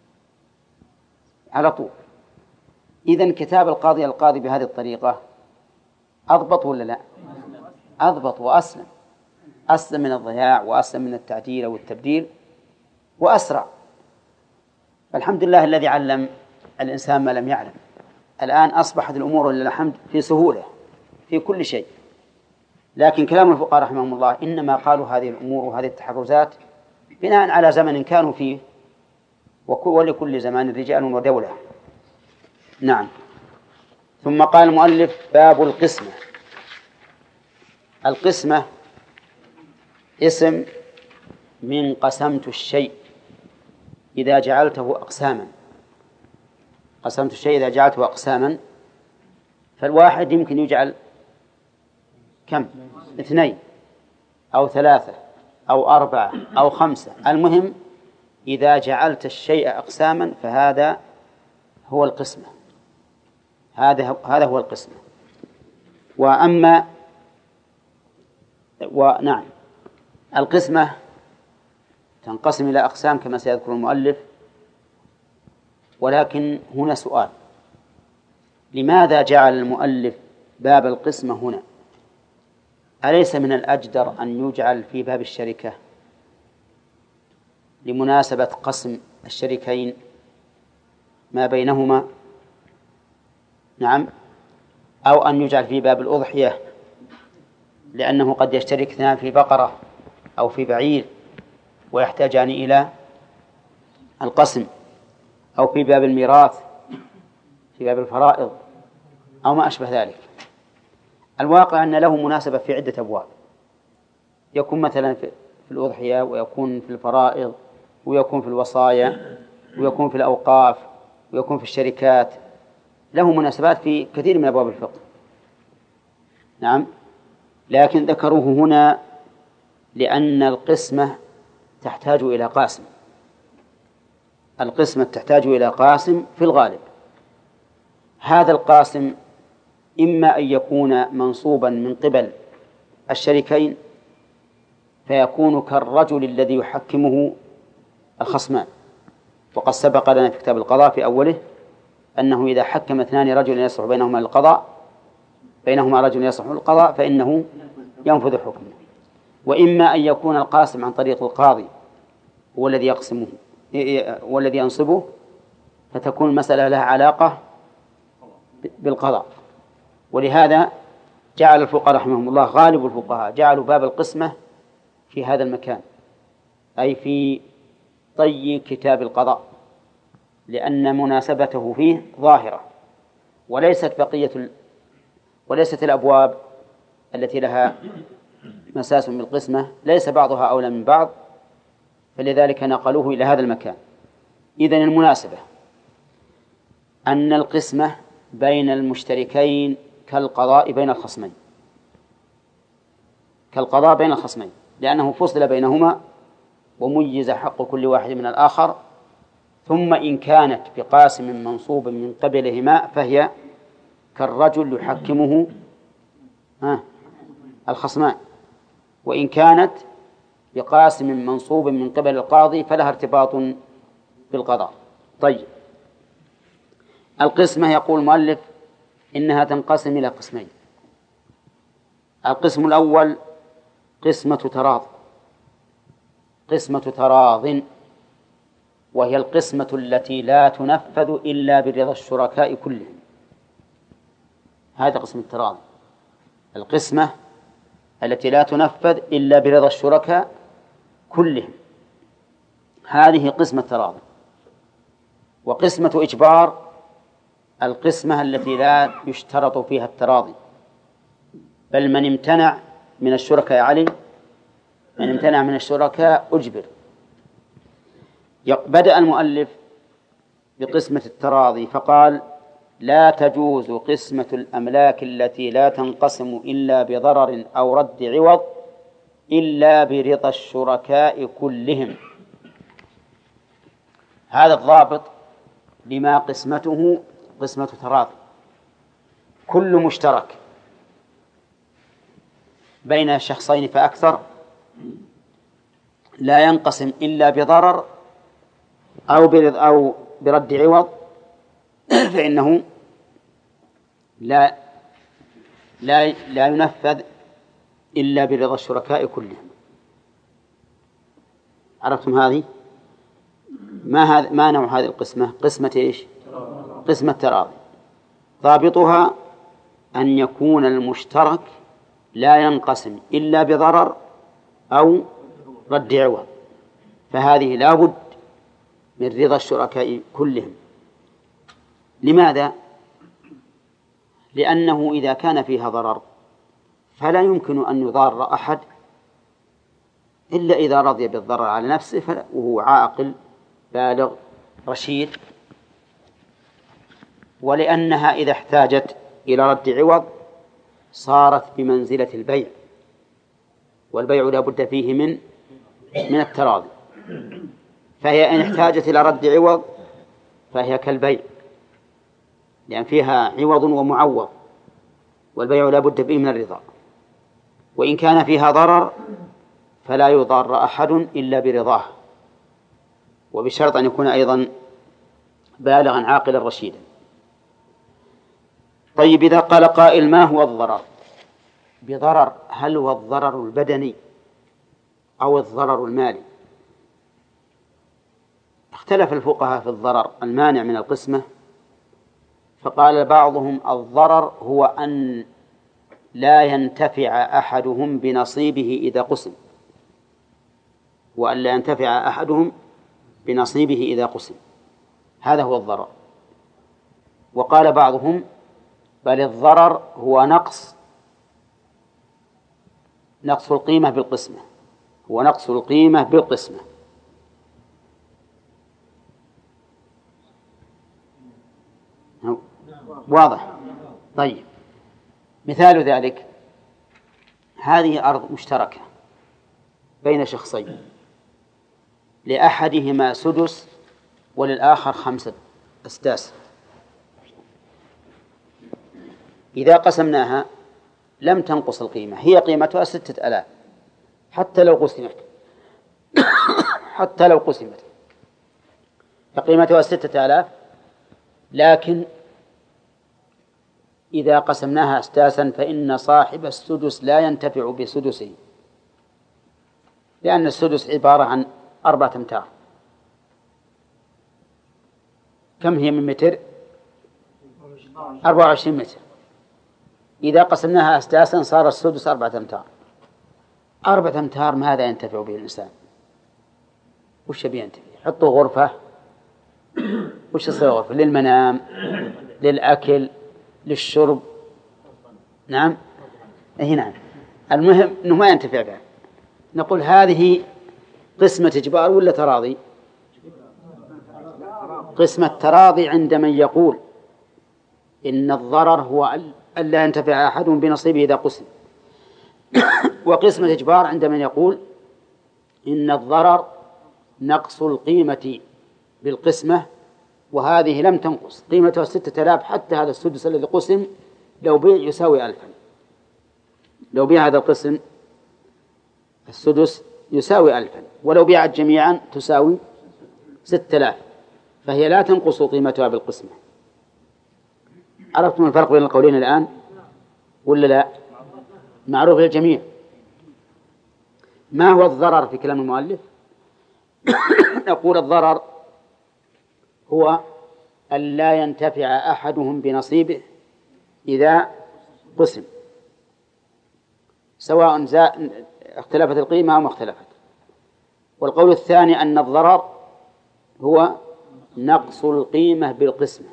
S1: على طول. إذن كتاب القاضي القاضي بهذه الطريقة أضبط ولا لا؟ أضبط وأسلم، أسلم من الضياع وأسلم من التعديل والتبديل وأسرع. الحمد لله الذي علم الإنسان ما لم يعلم. الآن أصبحت الأمور لله الحمد في سهولة في كل شيء، لكن كلام الفقهاء رحمهم الله إنما قالوا هذه الأمور وهذه التحرزات بناء على زمن كانوا فيه، ولكل زمان رجال ودولة. نعم. ثم قال المؤلف: باب القسمة. القسمة اسم من قسمت الشيء إذا جعلته أقساما. قسمت الشيء إذا جعلته أقساما، فالواحد يمكن يجعل كم؟ اثنين أو ثلاثة أو أربعة أو خمسة، المهم إذا جعلت الشيء أقساما فهذا هو القسمة، هذا هذا هو القسمة. وأما ونعم القسمة تنقسم إلى أقسام كما سيذكر المؤلف، ولكن هنا سؤال: لماذا جعل المؤلف باب القسمة هنا؟ أليس من الأجدر أن يجعل في باب الشركة لمناسبة قسم الشريكين ما بينهما؟ نعم. أو أن يجعل في باب الأضحية لأنه قد يشترك اثنان في بقرة أو في بعير ويحتاجان إلى القسم، أو في باب الميراث في باب الفرائض أو ما أشبه ذلك. الواقع أن له مناسبة في عدة أبواب، يكون مثلا في الأضحية، ويكون في الفرائض، ويكون في الوصايا، ويكون في الأوقاف، ويكون في الشركات، له مناسبات في كثير من أبواب الفقه. نعم. لكن ذكروه هنا لأن القسمة تحتاج إلى قاسم، القسمة تحتاج إلى قاسم في الغالب. هذا القاسم إما أن يكون منصوبا من قبل الشريكين فيكون كالرجل الذي يحكمه الخصمان، وقد سبق لنا في كتاب القضاء في أوله أنه إذا حكم اثنان رجل يصلح بينهما القضاء بينهما رجل يصلح القضاء فإنه ينفذ حكمه. وإما أن يكون القاسم عن طريق القاضي هو الذي يقسمه والذي ينصبه، فتكون المسألة لها علاقة بالقضاء. ولهذا جعل الفقهاء رحمهم الله، غالب الفقهاء جعلوا باب القسمة في هذا المكان، أي في طي كتاب القضاء، لأن مناسبته فيه ظاهرة، وليست بقية ال... وليست الأبواب التي لها مساس بالقسمة ليس بعضها أولى من بعض، فلذلك نقلوه إلى هذا المكان. إذن المناسبة أن القسمة بين المشتركين كالقضاء بين الخصمين، كالقضاء بين الخصمين. لأنه فصل بينهما وميز حق كل واحد من الآخر. ثم إن كانت بقاسم منصوب من قبلهما فهي كالرجل يحكمه الخصمان، وإن كانت بقاسم منصوب من قبل القاضي فلها ارتباط بالقضاء. طيب، القسمة يقول المؤلف إنها تنقسم إلى قسمين. القسم الأول قسمة تراض، قسمة تراض وهي القسمة التي لا تنفذ إلا برضا الشركاء كلهم. هذا قسم التراض، القسمة التي لا تنفذ إلا برضا الشركاء كلهم، هذه قسمة تراض. وقسمة إجبار القسمة التي لا يشترط فيها التراضي، بل من امتنع من الشركاء عليه، من امتنع من الشركاء أجبر. بدأ المؤلف بقسمة التراضي فقال: لا تجوز قسمة الأملاك التي لا تنقسم إلا بضرر أو رد عوض إلا برضا الشركاء كلهم. هذا الضابط لما قسمته قسمة تراضي، كل مشترك بين شخصين فأكثر لا ينقسم إلا بضرر أو برد أو برد عوض فإنه لا لا لا ينفذ إلا برضا الشركاء كلهم. عرفتم هذه؟ ما هذا ما نوع هذه القسمة؟ قسمة إيش؟ قسمة تراضي. ضابطها أن يكون المشترك لا ينقسم إلا بضرر أو رد عوض، فهذه لا بد من رضا الشركاء كلهم. لماذا؟ لأنه إذا كان فيها ضرر فلا يمكن أن يضار أحد إلا إذا رضي بالضرر على نفسه وهو عاقل بالغ رشيد، ولأنها إذا احتاجت إلى رد عوض صارت بمنزلة البيع، والبيع لا بد فيه من من التراضي، فهي إن احتاجت إلى رد عوض فهي كالبيع، لأن فيها عوض ومعوض، والبيع لا بد فيه من الرضا. وإن كان فيها ضرر فلا يضار أحد إلا برضاه، وبشرط أن يكون أيضا بالغا عاقلا رشيدا. طيب، إذا قال قائل: ما هو الضرر؟ بضرر هل هو الضرر البدني أو الضرر المالي؟ اختلف الفقهاء في الضرر المانع من القسمة، فقال بعضهم: الضرر هو أن لا ينتفع أحدهم بنصيبه إذا قسم، وأن لا ينتفع أحدهم بنصيبه إذا قسم، هذا هو الضرر. وقال بعضهم: بل الضرر هو نقص نقص القيمة بالقسمة، هو نقص القيمة بالقسمة. واضح؟ طيب، مثال ذلك: هذه أرض مشتركة بين شخصين، لأحدهما سدس وللآخر خمسة أسداس. إذا قسمناها لم تنقص القيمة، هي قيمتها ستة آلاف حتى لو قسمت حتى لو قسمت فقيمتها ستة آلاف، لكن إذا قسمناها أسداسا فإن صاحب السدس لا ينتفع بسدسه، لأن السدس عبارة عن أربعة أمتار. كم هي من متر؟ أربعة وعشرين متر. إذا قسمناها أسداسا صار السدس أربعة أمتار. أربعة أمتار ماذا ينتفع به الإنسان؟ وش بينتفع؟ حطوا غرفة، وش يصير غرفة؟ للمنام، للأكل، للشرب. نعم، أي نعم. المهم أنه ما ينتفع بها. نقول هذه قسمة إجبار ولا تراضي؟ قسمة تراضي عند من يقول إن الضرر هو ألا ينتفع أحد بنصيبه إذا قسم. وقسمة إجبار عند من يقول إن الضرر نقص القيمة بالقسمة، وهذه لم تنقص قيمتها ستة آلاف، حتى هذا السدس الذي قسم لو بيع يساوي ألفا، لو بيع هذا القسم السدس يساوي ألفا، ولو بيعت جميعا تساوي ستة آلاف، فهي لا تنقص قيمتها بالقسمة. عرفتم الفرق بين القولين الآن ولا لا؟ معروف للجميع. ما هو الضرر في كلام المؤلف؟ نقول الضرر هو أن لا ينتفع أحدهم بنصيبه إذا قسم، سواء اختلفت القيمة أو ما اختلفت. والقول الثاني أن الضرر هو نقص القيمة بالقسمة.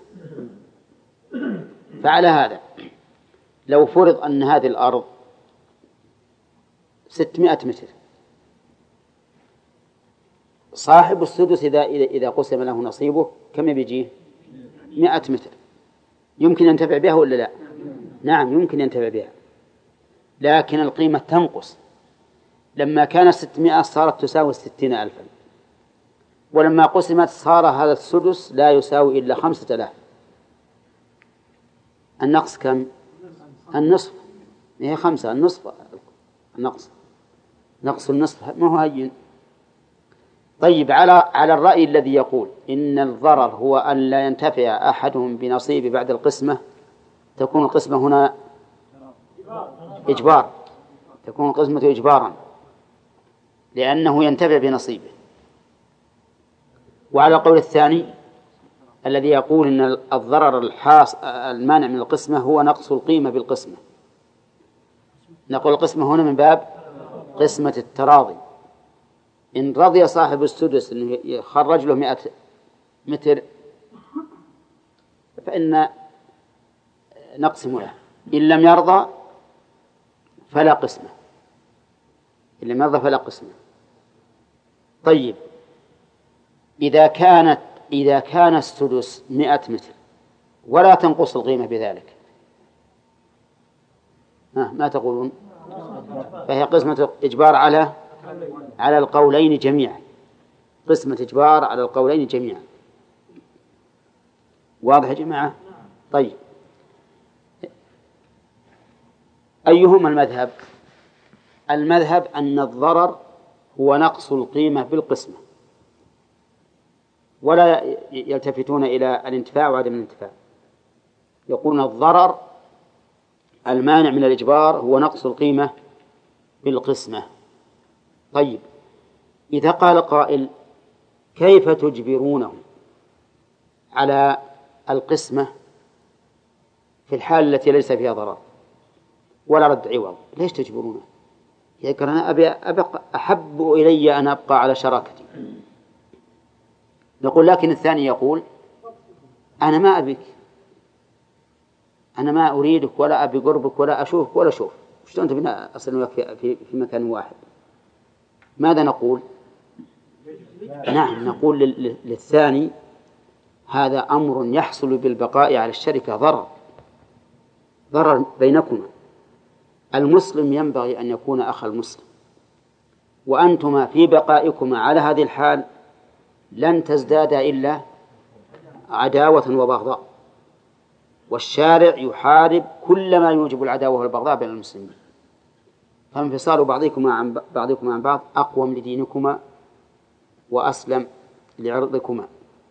S1: فعلى هذا لو فرض أن هذه الأرض ستمائة متر، صاحب السدس إذا إذا قسم له نصيبه كم بيجيه؟ مائة متر. يمكن ينتفع بها ولا لا؟ نعم يمكن ينتفع بها، لكن القيمة تنقص. لما كانت ستمائة صارت تساوي ستين ألفا، ولما قسمت صار هذا السدس لا يساوي إلا خمسة آلاف. النقص كم؟ النصف. هي خمسة، النصف النقص، نقص النصف ما هو هين. طيب، على على الرأي الذي يقول إن الضرر هو أن لا ينتفع أحدهم بنصيبه بعد القسمة، تكون القسمة هنا إجبار، تكون القسمة إجبارا لأنه ينتفع بنصيبه. وعلى القول الثاني الذي يقول إن الضرر الحاص المانع من القسمة هو نقص القيمة بالقسمة، نقول القسمة هنا من باب قسمة التراضي. إن رضي صاحب السدس أنه يخرج له مئة متر فإن نقسم له، إن لم يرضى فلا قسمة، إن لم يرضى فلا قسمة. طيب، إذا كانت إذا كان السدس مئة متر ولا تنقص القيمة بذلك، ها ما تقولون؟ فهي قسمة إجبار على على القولين جميعا، قسمة إجبار على القولين جميعا. واضح يا جماعة؟ طيب، أيهما المذهب؟ المذهب أن الضرر هو نقص القيمة بالقسمة، ولا يلتفتون إلى الانتفاع وعدم الانتفاع، يقولون الضرر المانع من الإجبار هو نقص القيمة بالقسمة. طيب، إذا قال قائل كيف تجبرونه على القسمة في الحال التي ليس فيها ضرر ولا رد عوض؟ ليش تجبرونه؟ يقول أنا أبي أبقى أحب إلي أن أبقى على شراكتي. نقول لكن الثاني يقول أنا ما أبيك، أنا ما أريدك ولا أبي قربك ولا أشوفك ولا أشوف، شلون تبينا أصل وياك في, في, في مكان واحد؟ ماذا نقول؟ نعم، نقول للثاني هذا أمر يحصل بالبقاء على الشركة، ضرر ضرر بينكما. المسلم ينبغي أن يكون أخا المسلم، وأنتما في بقائكما على هذه الحال لن تزداد إلا عداوة وبغضاء، والشارع يحارب كل ما يوجب العداوة والبغضاء بين المسلمين. فانفصال بعضكما عن بعضكما عن بعض أقوم لدينكما وأسلم لعرضكما.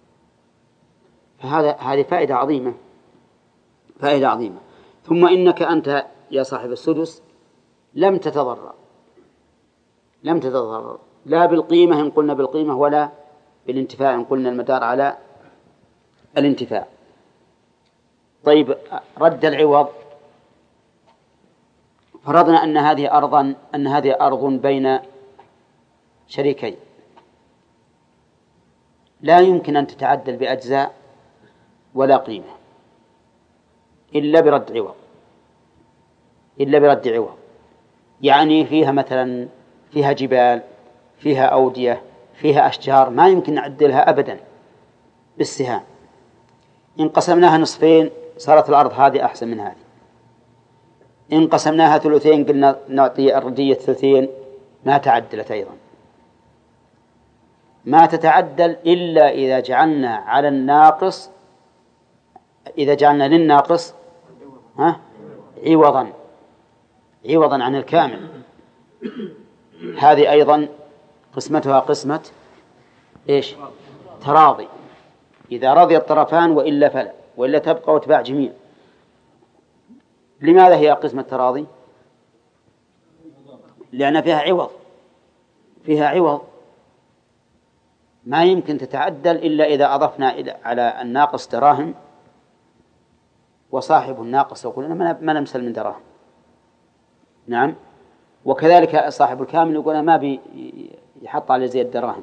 S1: فهذا هذه فائدة عظيمة، فائدة عظيمة. ثم إنك أنت يا صاحب السدس لم تتضرر، لم تتضرر لا بالقيمة إن قلنا بالقيمة ولا بالانتفاع إن قلنا المدار على الانتفاع. طيب، رد العوض، فرضنا أن هذه أرضا أن هذه أرض بين شريكين لا يمكن أن تتعدل بأجزاء ولا قيمة إلا برد عوض، إلا برد عوض. يعني فيها مثلا فيها جبال، فيها أودية، فيها أشجار، ما يمكن نعدلها أبدا بالسهام. إن قسمناها نصفين صارت الأرض هذه أحسن من هذه، إن قسمناها ثلثين قلنا نعطي الردية ثلثين ما تعدلت أيضا، ما تتعدل إلا إذا جعلنا على الناقص إذا جعلنا للناقص ها عوضا عوضا عن الكامل. هذه أيضا قسمتها قسمة إيش؟ تراضي، إذا رضي الطرفان وإلا فلا، وإلا تبقى وتباع جميع. لماذا هي قسمة تراضي؟ لأن فيها عوض فيها عوض ما يمكن تتعدل إلا إذا أضفنا على الناقص دراهم وصاحب الناقص يقول أنا ما نمسل من دراهم. نعم. وكذلك صاحب الكامل يقول أنا ما بي يحط على زي الدراهم.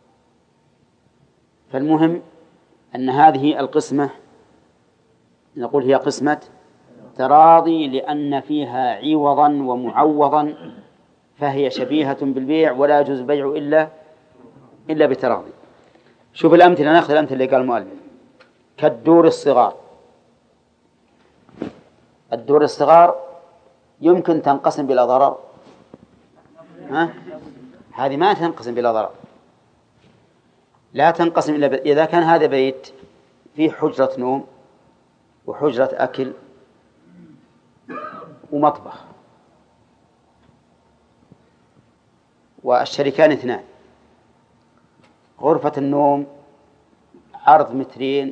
S1: فالمهم أن هذه القسمة نقول هي قسمة تراضي لأن فيها عوضا ومعوضا، فهي شبيهة بالبيع ولا يجوز البيع إلا إلا بتراضي. شوف الأمثلة، نأخذ الأمثلة اللي قال المؤلف كالدور الصغار. الدور الصغار يمكن تنقسم بلا ضرر، ها؟ هذه ما تنقسم بلا ضرر، لا تنقسم إلا ب... إذا كان هذا بيت فيه حجرة نوم وحجرة أكل ومطبخ والشريكان اثنان، غرفة النوم عرض مترين،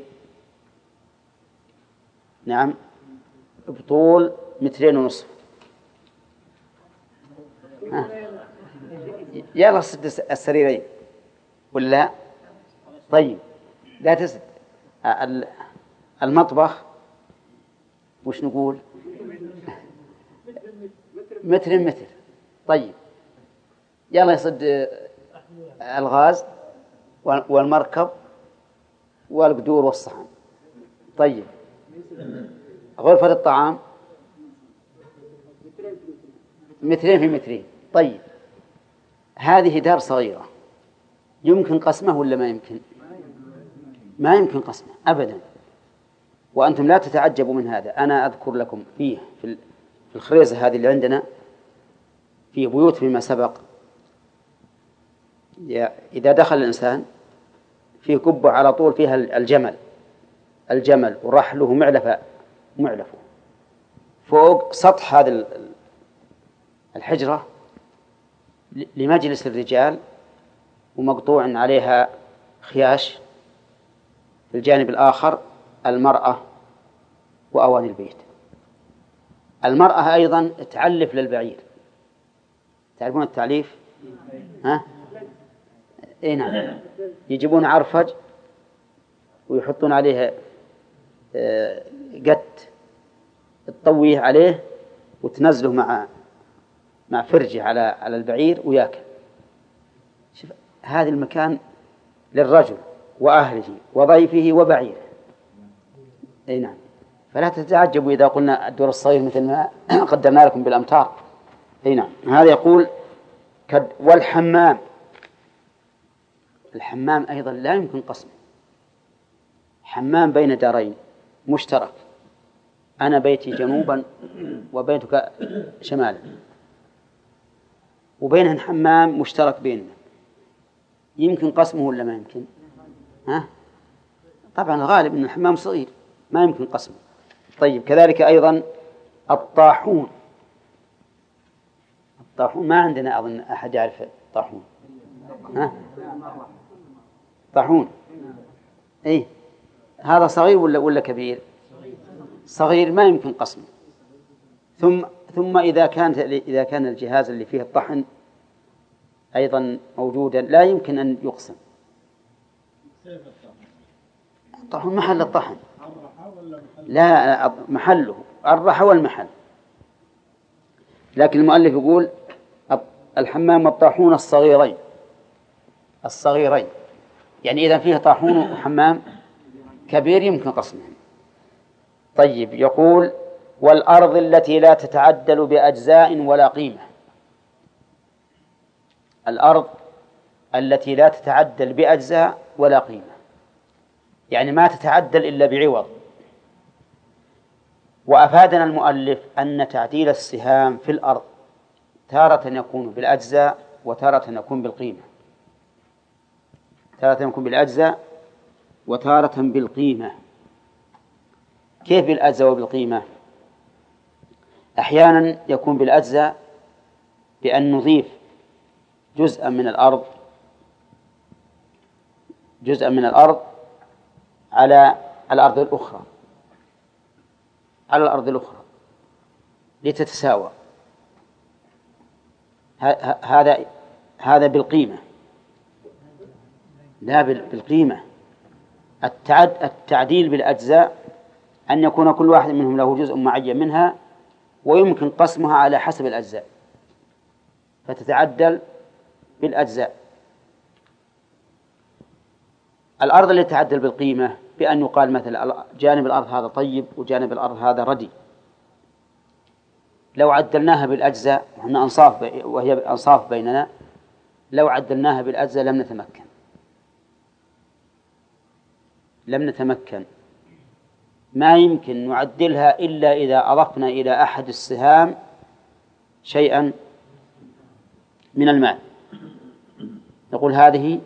S1: نعم، بطول مترين ونصف. ها. يلا سد السريرين ولا طيب لا تسد. المطبخ وش نقول؟ متر متر. طيب يلا يصد الغاز والمركب والقدور والصحن. طيب غرفة الطعام مترين في مترين. طيب هذه دار صغيرة يمكن قسمه ولا ما يمكن؟ ما يمكن قسمه أبدا. وأنتم لا تتعجبوا من هذا. أنا أذكر لكم فيه في الخريزة هذه اللي عندنا في بيوت فيما سبق، إذا دخل الإنسان في قبة على طول فيها الجمل الجمل ورحله معلفة معلفه فوق سطح هذا الحجرة لمجلس الرجال، ومقطوع عليها خياش، في الجانب الآخر المرأة وأواني البيت. المرأة أيضا تعلف للبعير، تعرفون التعليف؟ ها؟ إيه نعم، يجيبون عرفج ويحطون عليها قت تطويه عليه وتنزله مع مع فرجه على على البعير وياكل. شوف هذا المكان للرجل وأهله وضيفه وبعيره. أي نعم. فلا تتعجبوا إذا قلنا الدور الصغير مثل ما قدمنا لكم بالأمتار. أي نعم. هذا يقول كد. والحمام، الحمام أيضا لا يمكن قسمه. حمام بين دارين مشترك، أنا بيتي جنوبا وبيتك شمالا، وبينهن حمام مشترك بيننا، يمكن قسمه ولا ما يمكن؟ ها؟ طبعا الغالب أن الحمام صغير ما يمكن قسمه. طيب كذلك أيضا الطاحون. الطاحون ما عندنا أظن أحد يعرف الطاحون. ها؟ طاحون إيه، هذا صغير ولا ولا كبير؟ صغير ما يمكن قسمه. ثم ثم إذا كان إذا كان الجهاز اللي فيه الطحن أيضا موجودا لا يمكن أن يقسم. الطحن محل الطحن، لا محله الرحى والمحل. لكن المؤلف يقول الحمام والطاحون الصغيرين الصغيرين يعني إذا فيه طاحون وحمام كبير يمكن قسمه. طيب يقول والأرض التي لا تتعدل بأجزاء ولا قيمة. الأرض التي لا تتعدل بأجزاء ولا قيمة، يعني ما تتعدل إلا بعوض. وأفادنا المؤلف أن تعديل السهام في الأرض تارة يكون بالأجزاء وتارة يكون بالقيمة، تارة يكون بالأجزاء وتارة بالقيمة. كيف بالأجزاء وبالقيمة؟ أحيانا يكون بالأجزاء بأن نضيف جزءا من الأرض جزءا من الأرض على الأرض الأخرى على الأرض الأخرى لتتساوى. هذا هذا بالقيمة، لا بالقيمة. التعديل بالأجزاء أن يكون كل واحد منهم له جزء معين منها ويمكن قسمها على حسب الأجزاء فتتعدل بالأجزاء. الأرض اللي تعدل بالقيمة بأن يقال مثلا جانب الأرض هذا طيب وجانب الأرض هذا ردي. لو عدلناها بالأجزاء وهنا أنصاف وهي أنصاف بيننا، لو عدلناها بالأجزاء لم نتمكن لم نتمكن ما يمكن نعدلها إلا إذا أضفنا إلى أحد السهام شيئا من المال. نقول هذه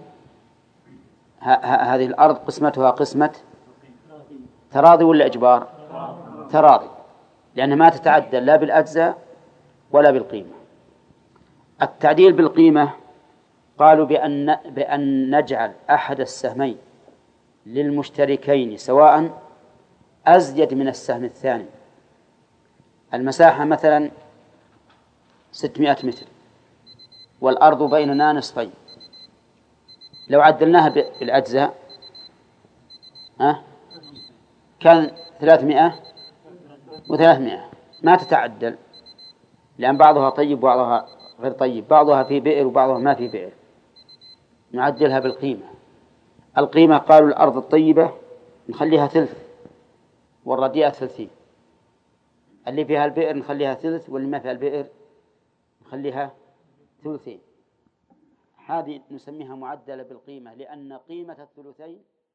S1: هذه الأرض قسمتها قسمة تراضي ولا إجبار؟ تراضي، لأنها ما تتعدل لا بالأجزاء ولا بالقيمة. التعديل بالقيمة قالوا بأن بأن نجعل أحد السهمين للمشتركين سواء أزيد من السهم الثاني. المساحة مثلا ستمائة متر والأرض بيننا نصفين، لو عدلناها بالأجزاء ها كان ثلاثمائة وثلاثمائة، ما تتعدل لأن بعضها طيب وبعضها غير طيب، بعضها في بئر وبعضها ما في بئر. نعدلها بالقيمة. القيمة قالوا الأرض الطيبة نخليها ثلث والرديئة ثلثين، اللي فيها البئر نخليها ثلث واللي ما فيها البئر نخليها ثلثين. هذه نسميها معدلة بالقيمة لأن قيمة الثلثين